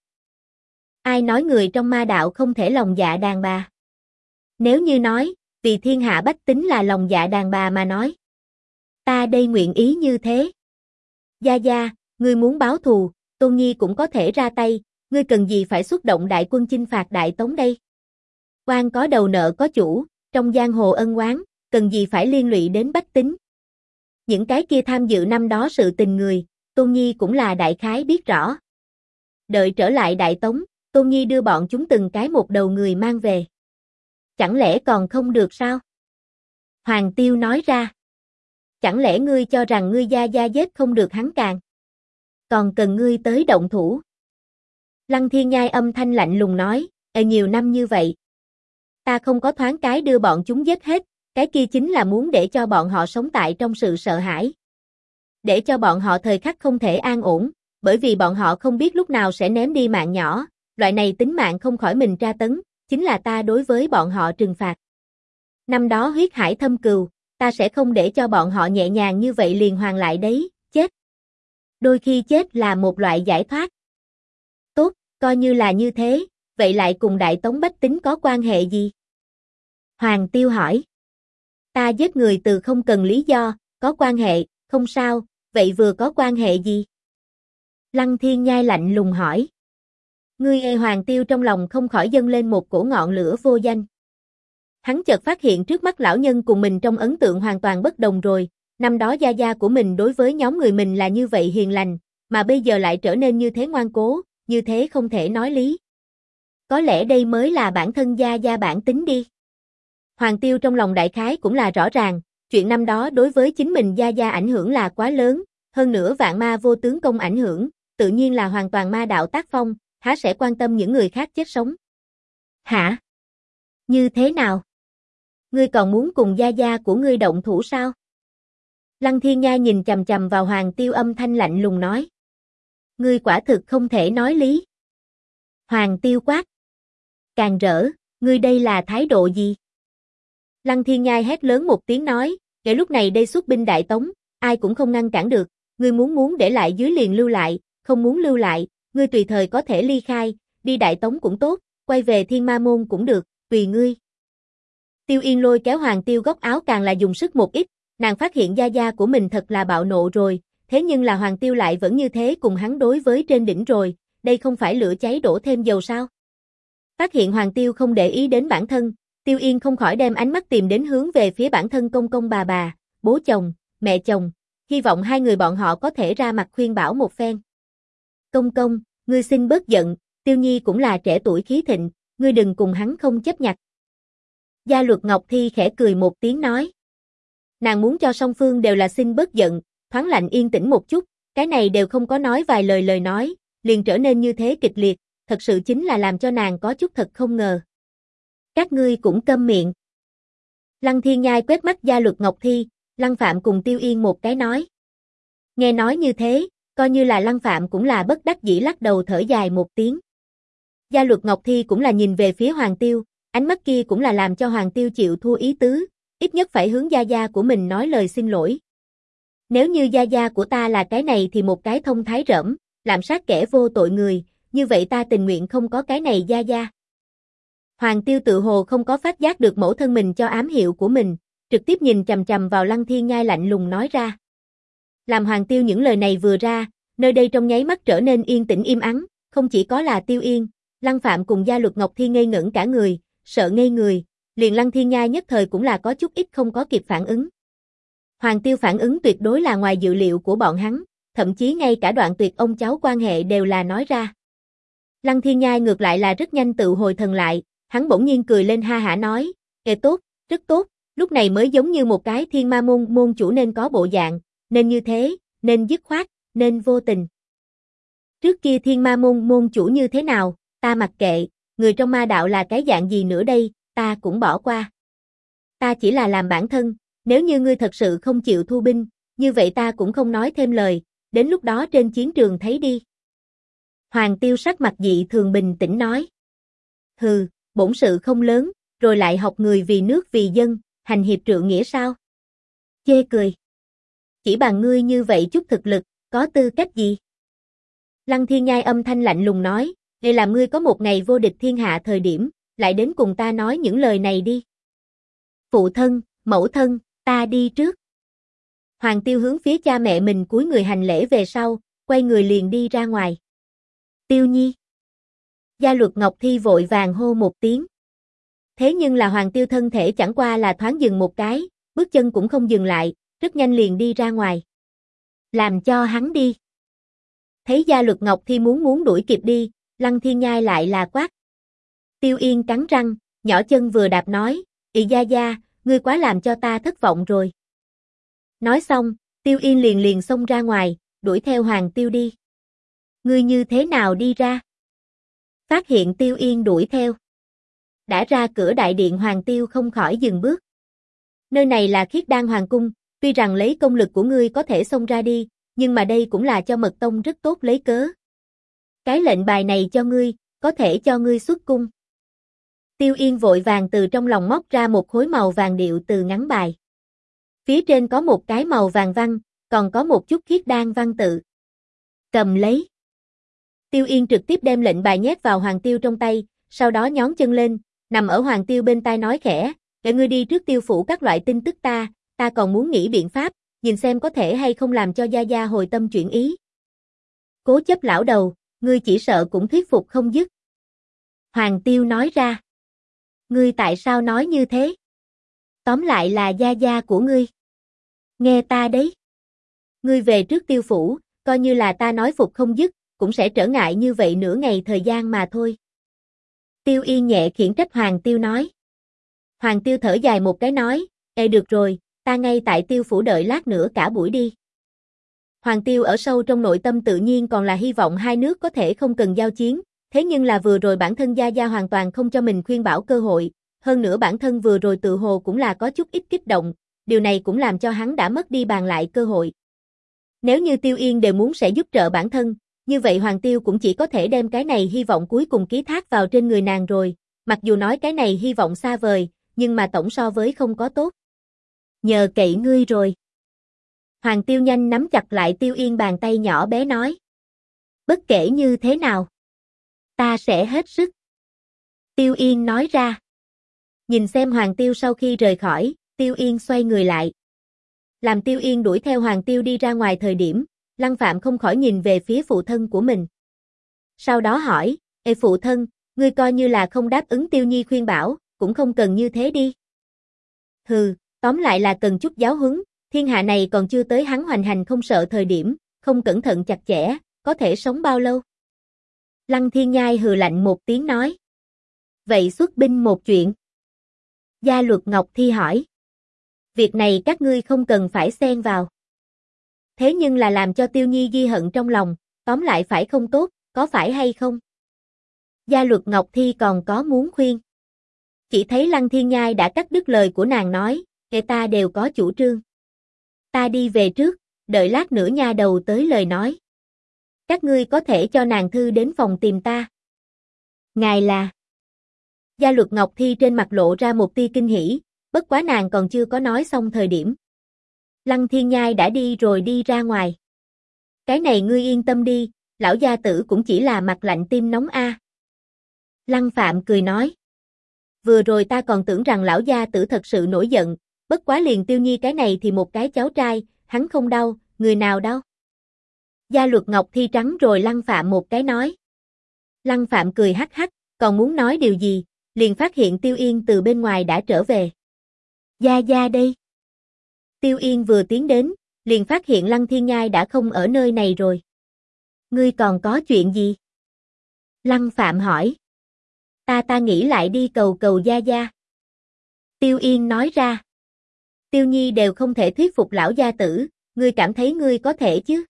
Ai nói người trong ma đạo không thể lòng dạ đàn bà? Nếu như nói, vì thiên hạ bách tính là lòng dạ đàn bà mà nói. Ta đây nguyện ý như thế. Gia Gia, ngươi muốn báo thù, Tôn Nhi cũng có thể ra tay, ngươi cần gì phải xuất động đại quân chinh phạt Đại Tống đây? Oan có đầu nợ có chủ, trong giang hồ ân oán, cần gì phải liên lụy đến bách tính? Những cái kia tham dự năm đó sự tình người, Tôn Nhi cũng là đại khái biết rõ. Đợi trở lại Đại Tống, Tôn Nhi đưa bọn chúng từng cái một đầu người mang về. Chẳng lẽ còn không được sao? Hoàng Tiêu nói ra. Chẳng lẽ ngươi cho rằng ngươi Gia Gia giết không được hắn càng? Còn cần ngươi tới động thủ? Lăng Thiên Nhai âm thanh lạnh lùng nói, nhiều năm như vậy. Ta không có thoáng cái đưa bọn chúng giết hết, cái kia chính là muốn để cho bọn họ sống tại trong sự sợ hãi. Để cho bọn họ thời khắc không thể an ổn, bởi vì bọn họ không biết lúc nào sẽ ném đi mạng nhỏ, loại này tính mạng không khỏi mình tra tấn, chính là ta đối với bọn họ trừng phạt. Năm đó huyết hải thâm cừu, ta sẽ không để cho bọn họ nhẹ nhàng như vậy liền hoàn lại đấy, chết. Đôi khi chết là một loại giải thoát. Tốt, coi như là như thế, vậy lại cùng Đại Tống bách tính có quan hệ gì? Hoàng Tiêu hỏi. Ta giết người từ không cần lý do, có quan hệ, không sao, vậy vừa có quan hệ gì? Lăng Thiên Nhai lạnh lùng hỏi. Ngươi Hoàng Tiêu trong lòng không khỏi dâng lên một cổ ngọn lửa vô danh. Hắn chợt phát hiện trước mắt lão nhân cùng mình trong ấn tượng hoàn toàn bất đồng rồi, năm đó Gia Gia của mình đối với nhóm người mình là như vậy hiền lành, mà bây giờ lại trở nên như thế ngoan cố, như thế không thể nói lý. Có lẽ đây mới là bản thân Gia Gia bản tính đi. Hoàng Tiêu trong lòng đại khái cũng là rõ ràng, chuyện năm đó đối với chính mình Gia Gia ảnh hưởng là quá lớn, Hơn nữa vạn ma vô tướng công ảnh hưởng, tự nhiên là hoàn toàn ma đạo tác phong, há sẽ quan tâm những người khác chết sống. Hả? Như thế nào? Ngươi còn muốn cùng gia gia của ngươi động thủ sao? Lăng Thiên Nhai nhìn chằm chằm vào Hoàng Tiêu âm thanh lạnh lùng nói. Ngươi quả thực không thể nói lý. Hoàng Tiêu quát. Càng rỡ, ngươi đây là thái độ gì? Lăng Thiên Nhai hét lớn một tiếng nói, kể lúc này đây xuất binh Đại Tống, ai cũng không ngăn cản được, ngươi muốn để lại dưới liền lưu lại, không muốn lưu lại, ngươi tùy thời có thể ly khai, đi Đại Tống cũng tốt, quay về Thiên Ma Môn cũng được, tùy ngươi. Tiêu Yên lôi kéo Hoàng Tiêu góc áo càng là dùng sức một ít, nàng phát hiện gia gia của mình thật là bạo nộ rồi, thế nhưng là Hoàng Tiêu lại vẫn như thế cùng hắn đối với trên đỉnh rồi, đây không phải lửa cháy đổ thêm dầu sao? Phát hiện Hoàng Tiêu không để ý đến bản thân, Tiêu Yên không khỏi đem ánh mắt tìm đến hướng về phía bản thân công công bà, bố chồng, mẹ chồng, hy vọng hai người bọn họ có thể ra mặt khuyên bảo một phen. Công công, ngươi xin bớt giận, Tiêu Nhi cũng là trẻ tuổi khí thịnh, ngươi đừng cùng hắn không chấp nhặt. Gia Luật Ngọc Thi khẽ cười một tiếng nói. Nàng muốn cho song phương đều là xin bớt giận, thoáng lạnh yên tĩnh một chút, cái này đều không có nói vài lời nói, liền trở nên như thế kịch liệt, thật sự chính là làm cho nàng có chút thật không ngờ. Các ngươi cũng câm miệng. Lăng Thiên Nhai quét mắt Gia Luật Ngọc Thi, Lăng Phạm cùng Tiêu Yên một cái nói. Nghe nói như thế, coi như là Lăng Phạm cũng là bất đắc dĩ lắc đầu thở dài một tiếng. Gia Luật Ngọc Thi cũng là nhìn về phía Hoàng Tiêu, ánh mắt kia cũng là làm cho Hoàng Tiêu chịu thua ý tứ, ít nhất phải hướng gia gia của mình nói lời xin lỗi. Nếu như gia gia của ta là cái này thì một cái thông thái rỗng, làm sát kẻ vô tội người, như vậy ta tình nguyện không có cái này gia gia. Hoàng Tiêu tự hồ không có phát giác được mẫu thân mình cho ám hiệu của mình, trực tiếp nhìn chằm chằm vào Lăng Thiên Nhai lạnh lùng nói ra. Làm Hoàng Tiêu những lời này vừa ra, nơi đây trong nháy mắt trở nên yên tĩnh im ắng, không chỉ có là Tiêu Yên, Lăng Phạm cùng Gia Luật Ngọc Thi ngây ngẩn cả người, sợ ngây người, liền Lăng Thiên Nhai nhất thời cũng là có chút ít không có kịp phản ứng. Hoàng Tiêu phản ứng tuyệt đối là ngoài dự liệu của bọn hắn, thậm chí ngay cả đoạn tuyệt ông cháu quan hệ đều là nói ra. Lăng Thiên Nhai ngược lại là rất nhanh tự hồi thần lại, hắn bỗng nhiên cười lên ha hả nói, tốt, rất tốt, lúc này mới giống như một cái Thiên Ma môn môn chủ nên có bộ dạng, nên như thế, nên dứt khoát, nên vô tình. Trước kia Thiên Ma môn môn chủ như thế nào, ta mặc kệ, người trong ma đạo là cái dạng gì nữa đây, ta cũng bỏ qua. Ta chỉ là làm bản thân, nếu như ngươi thật sự không chịu thu binh, như vậy ta cũng không nói thêm lời, đến lúc đó trên chiến trường thấy đi. Hoàng Tiêu sắc mặt dị thường bình tĩnh nói. Hừ, bổn sự không lớn, rồi lại học người vì nước vì dân, hành hiệp trượng nghĩa sao? Chê cười. Chỉ bằng ngươi như vậy chút thực lực, có tư cách gì? Lăng Thiên Nhai âm thanh lạnh lùng nói, để làm ngươi có một ngày vô địch thiên hạ thời điểm, lại đến cùng ta nói những lời này đi. Phụ thân, mẫu thân, ta đi trước. Hoàng Tiêu hướng phía cha mẹ mình cúi người hành lễ về sau, quay người liền đi ra ngoài. Tiêu Nhi. Gia Luật Ngọc Thi vội vàng hô một tiếng. Thế nhưng là Hoàng Tiêu thân thể chẳng qua là thoáng dừng một cái, bước chân cũng không dừng lại, rất nhanh liền đi ra ngoài. Làm cho hắn đi. Thấy Gia Luật Ngọc Thi muốn đuổi kịp đi, Lăng Thiên Nhai lại là quát. Tiêu Yên cắn răng, nhỏ chân vừa đạp nói, Ị gia gia, ngươi quá làm cho ta thất vọng rồi. Nói xong, Tiêu Yên liền xông ra ngoài, đuổi theo Hoàng Tiêu đi. Ngươi như thế nào đi ra? Phát hiện Tiêu Yên đuổi theo. Đã ra cửa đại điện Hoàng Tiêu không khỏi dừng bước. Nơi này là Khiết Đan Hoàng cung, tuy rằng lấy công lực của ngươi có thể xông ra đi, nhưng mà đây cũng là cho Mật Tông rất tốt lấy cớ. Cái lệnh bài này cho ngươi, có thể cho ngươi xuất cung. Tiêu Yên vội vàng từ trong lòng móc ra một khối màu vàng điệu từ ngắn bài. Phía trên có một cái màu vàng văn, còn có một chút Khiết Đan văn tự. Cầm lấy. Tiêu Yên trực tiếp đem lệnh bài nhét vào Hoàng Tiêu trong tay, sau đó nhón chân lên, nằm ở Hoàng Tiêu bên tai nói khẽ, để ngươi đi trước Tiêu phủ các loại tin tức ta còn muốn nghĩ biện pháp, nhìn xem có thể hay không làm cho gia gia hồi tâm chuyển ý. Cố chấp lão đầu, ngươi chỉ sợ cũng thuyết phục không dứt. Hoàng Tiêu nói ra. Ngươi tại sao nói như thế? Tóm lại là gia gia của ngươi. Nghe ta đấy. Ngươi về trước Tiêu phủ, coi như là ta nói phục không dứt, cũng sẽ trở ngại như vậy nửa ngày thời gian mà thôi. Tiêu Yên nhẹ khiển trách Hoàng Tiêu nói. Hoàng Tiêu thở dài một cái nói, được rồi, ta ngay tại Tiêu phủ đợi lát nữa cả buổi đi. Hoàng Tiêu ở sâu trong nội tâm tự nhiên còn là hy vọng hai nước có thể không cần giao chiến, thế nhưng là vừa rồi bản thân Gia Gia hoàn toàn không cho mình khuyên bảo cơ hội, hơn nữa bản thân vừa rồi tự hồ cũng là có chút ít kích động, điều này cũng làm cho hắn đã mất đi bàn lại cơ hội. Nếu như Tiêu Yên đều muốn sẽ giúp trợ bản thân, như vậy Hoàng Tiêu cũng chỉ có thể đem cái này hy vọng cuối cùng ký thác vào trên người nàng rồi, mặc dù nói cái này hy vọng xa vời, nhưng mà tổng so với không có tốt. Nhờ cậy ngươi rồi. Hoàng Tiêu nhanh nắm chặt lại Tiêu Yên bàn tay nhỏ bé nói. Bất kể như thế nào, ta sẽ hết sức. Tiêu Yên nói ra. Nhìn xem Hoàng Tiêu sau khi rời khỏi, Tiêu Yên xoay người lại. Làm Tiêu Yên đuổi theo Hoàng Tiêu đi ra ngoài thời điểm, Lăng Phạm không khỏi nhìn về phía phụ thân của mình. Sau đó hỏi, ê phụ thân, ngươi coi như là không đáp ứng Tiêu Nhi khuyên bảo, cũng không cần như thế đi. Hừ, tóm lại là cần chút giáo huấn, thiên hạ này còn chưa tới hắn hoành hành không sợ thời điểm, không cẩn thận chặt chẽ, có thể sống bao lâu? Lăng Thiên Nhai hừ lạnh một tiếng nói. Vậy xuất binh một chuyện. Gia Luật Ngọc Thi hỏi. Việc này các ngươi không cần phải xen vào. Thế nhưng là làm cho Tiêu Nhi ghi hận trong lòng, tóm lại phải không tốt, có phải hay không? Gia Luật Ngọc Thi còn có muốn khuyên. Chỉ thấy Lăng Thiên Nhai đã cắt đứt lời của nàng nói, kể ta đều có chủ trương. Ta đi về trước, đợi lát nữa nha đầu tới lời nói. Các ngươi có thể cho nàng thư đến phòng tìm ta. Ngài là... Gia Luật Ngọc Thi trên mặt lộ ra một tia kinh hỉ, bất quá nàng còn chưa có nói xong thời điểm. Lăng Thiên Nhai đã đi rồi đi ra ngoài. Cái này ngươi yên tâm đi, lão gia tử cũng chỉ là mặt lạnh tim nóng a. Lăng Phạm cười nói. Vừa rồi ta còn tưởng rằng lão gia tử thật sự nổi giận, bất quá liền Tiêu Nhi cái này thì một cái cháu trai, hắn không đau, người nào đau? Gia Luật Ngọc Thi trắng rồi Lăng Phạm một cái nói. Lăng Phạm cười hắc hắc, còn muốn nói điều gì, liền phát hiện Tiêu Yên từ bên ngoài đã trở về. Gia Gia đây. Tiêu Yên vừa tiến đến, liền phát hiện Lăng Thiên Nhai đã không ở nơi này rồi. Ngươi còn có chuyện gì? Lăng Phạm hỏi. Ta nghĩ lại đi cầu cầu Gia Gia. Tiêu Yên nói ra. Tiêu Nhi đều không thể thuyết phục lão gia tử, ngươi cảm thấy ngươi có thể chứ?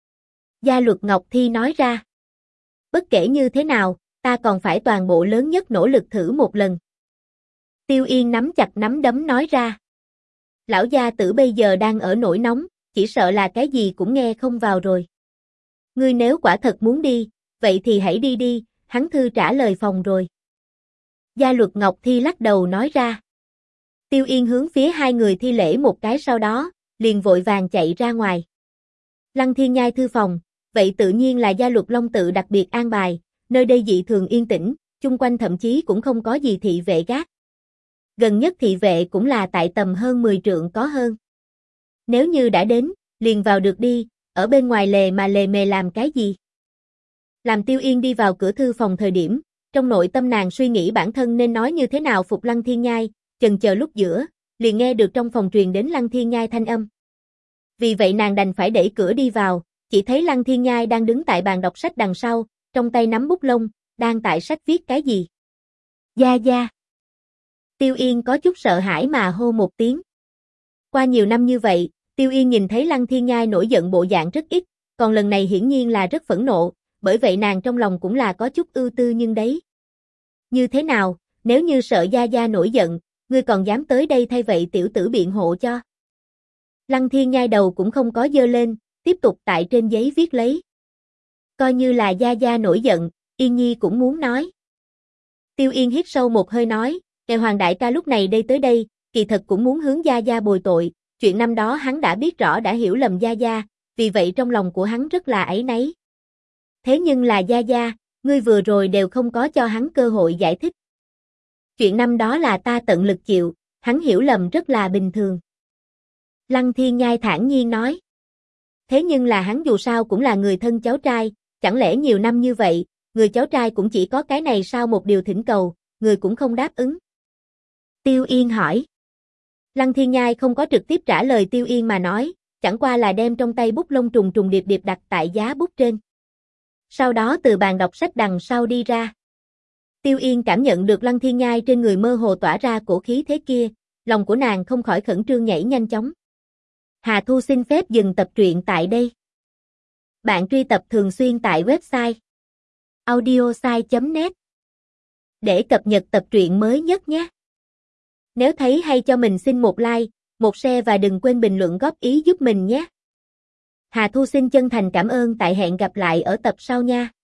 Gia Luật Ngọc Thi nói ra. Bất kể như thế nào, ta còn phải toàn bộ lớn nhất nỗ lực thử một lần. Tiêu Yên nắm chặt nắm đấm nói ra. Lão gia tử bây giờ đang ở nổi nóng, chỉ sợ là cái gì cũng nghe không vào rồi. Ngươi nếu quả thật muốn đi, vậy thì hãy đi đi, hắn thư trả lời phòng rồi. Gia Luật Ngọc Thi lắc đầu nói ra. Tiêu Yên hướng phía hai người thi lễ một cái sau đó, liền vội vàng chạy ra ngoài. Lăng Thiên Nhai thư phòng, vậy tự nhiên là Gia Luật Long tự đặc biệt an bài, nơi đây dị thường yên tĩnh, chung quanh thậm chí cũng không có gì thị vệ gác. Gần nhất thị vệ cũng là tại tầm hơn 10 trượng có hơn. Nếu như đã đến, liền vào được đi, ở bên ngoài lề mề làm cái gì? Làm Tiêu Yên đi vào cửa thư phòng thời điểm, trong nội tâm nàng suy nghĩ bản thân nên nói như thế nào phục Lăng Thiên Nhai, chần chờ lúc giữa, liền nghe được trong phòng truyền đến Lăng Thiên Nhai thanh âm. Vì vậy nàng đành phải đẩy cửa đi vào, chỉ thấy Lăng Thiên Nhai đang đứng tại bàn đọc sách đằng sau, trong tay nắm bút lông, đang tại sách viết cái gì. Gia Gia. Tiêu Yên có chút sợ hãi mà hô một tiếng. Qua nhiều năm như vậy, Tiêu Yên nhìn thấy Lăng Thiên Nhai nổi giận bộ dạng rất ít, còn lần này hiển nhiên là rất phẫn nộ, bởi vậy nàng trong lòng cũng là có chút ưu tư nhưng đấy. Như thế nào, nếu như sợ Gia Gia nổi giận, ngươi còn dám tới đây thay vậy tiểu tử biện hộ cho. Lăng Thiên Nhai đầu cũng không có giơ lên, tiếp tục tại trên giấy viết lấy. Coi như là Gia Gia nổi giận, Yên Nhi cũng muốn nói. Tiêu Yên hít sâu một hơi nói, Ngài Hoàng đại ca lúc này tới đây, kỳ thật cũng muốn hướng Gia Gia bồi tội, chuyện năm đó hắn đã biết rõ đã hiểu lầm Gia Gia, vì vậy trong lòng của hắn rất là áy náy. Thế nhưng là Gia Gia, ngươi vừa rồi đều không có cho hắn cơ hội giải thích. Chuyện năm đó là ta tận lực chịu, hắn hiểu lầm rất là bình thường. Lăng Thiên Nhai thản nhiên nói. Thế nhưng là hắn dù sao cũng là người thân cháu trai, chẳng lẽ nhiều năm như vậy, người cháu trai cũng chỉ có cái này sao một điều thỉnh cầu, người cũng không đáp ứng. Tiêu Yên hỏi. Lăng Thiên Nhai không có trực tiếp trả lời Tiêu Yên mà nói, chẳng qua là đem trong tay bút lông trùng trùng điệp điệp đặt tại giá bút trên. Sau đó từ bàn đọc sách đằng sau đi ra. Tiêu Yên cảm nhận được Lăng Thiên Nhai trên người mơ hồ tỏa ra cổ khí thế kia, lòng của nàng không khỏi khẩn trương nhảy nhanh chóng. Hà Thu xin phép dừng tập truyện tại đây. Bạn truy tập thường xuyên tại website audiosai.net để cập nhật tập truyện mới nhất nhé. Nếu thấy hay cho mình xin một like, một share và đừng quên bình luận góp ý giúp mình nhé. Hà Thu xin chân thành cảm ơn, tại hẹn gặp lại ở tập sau nha.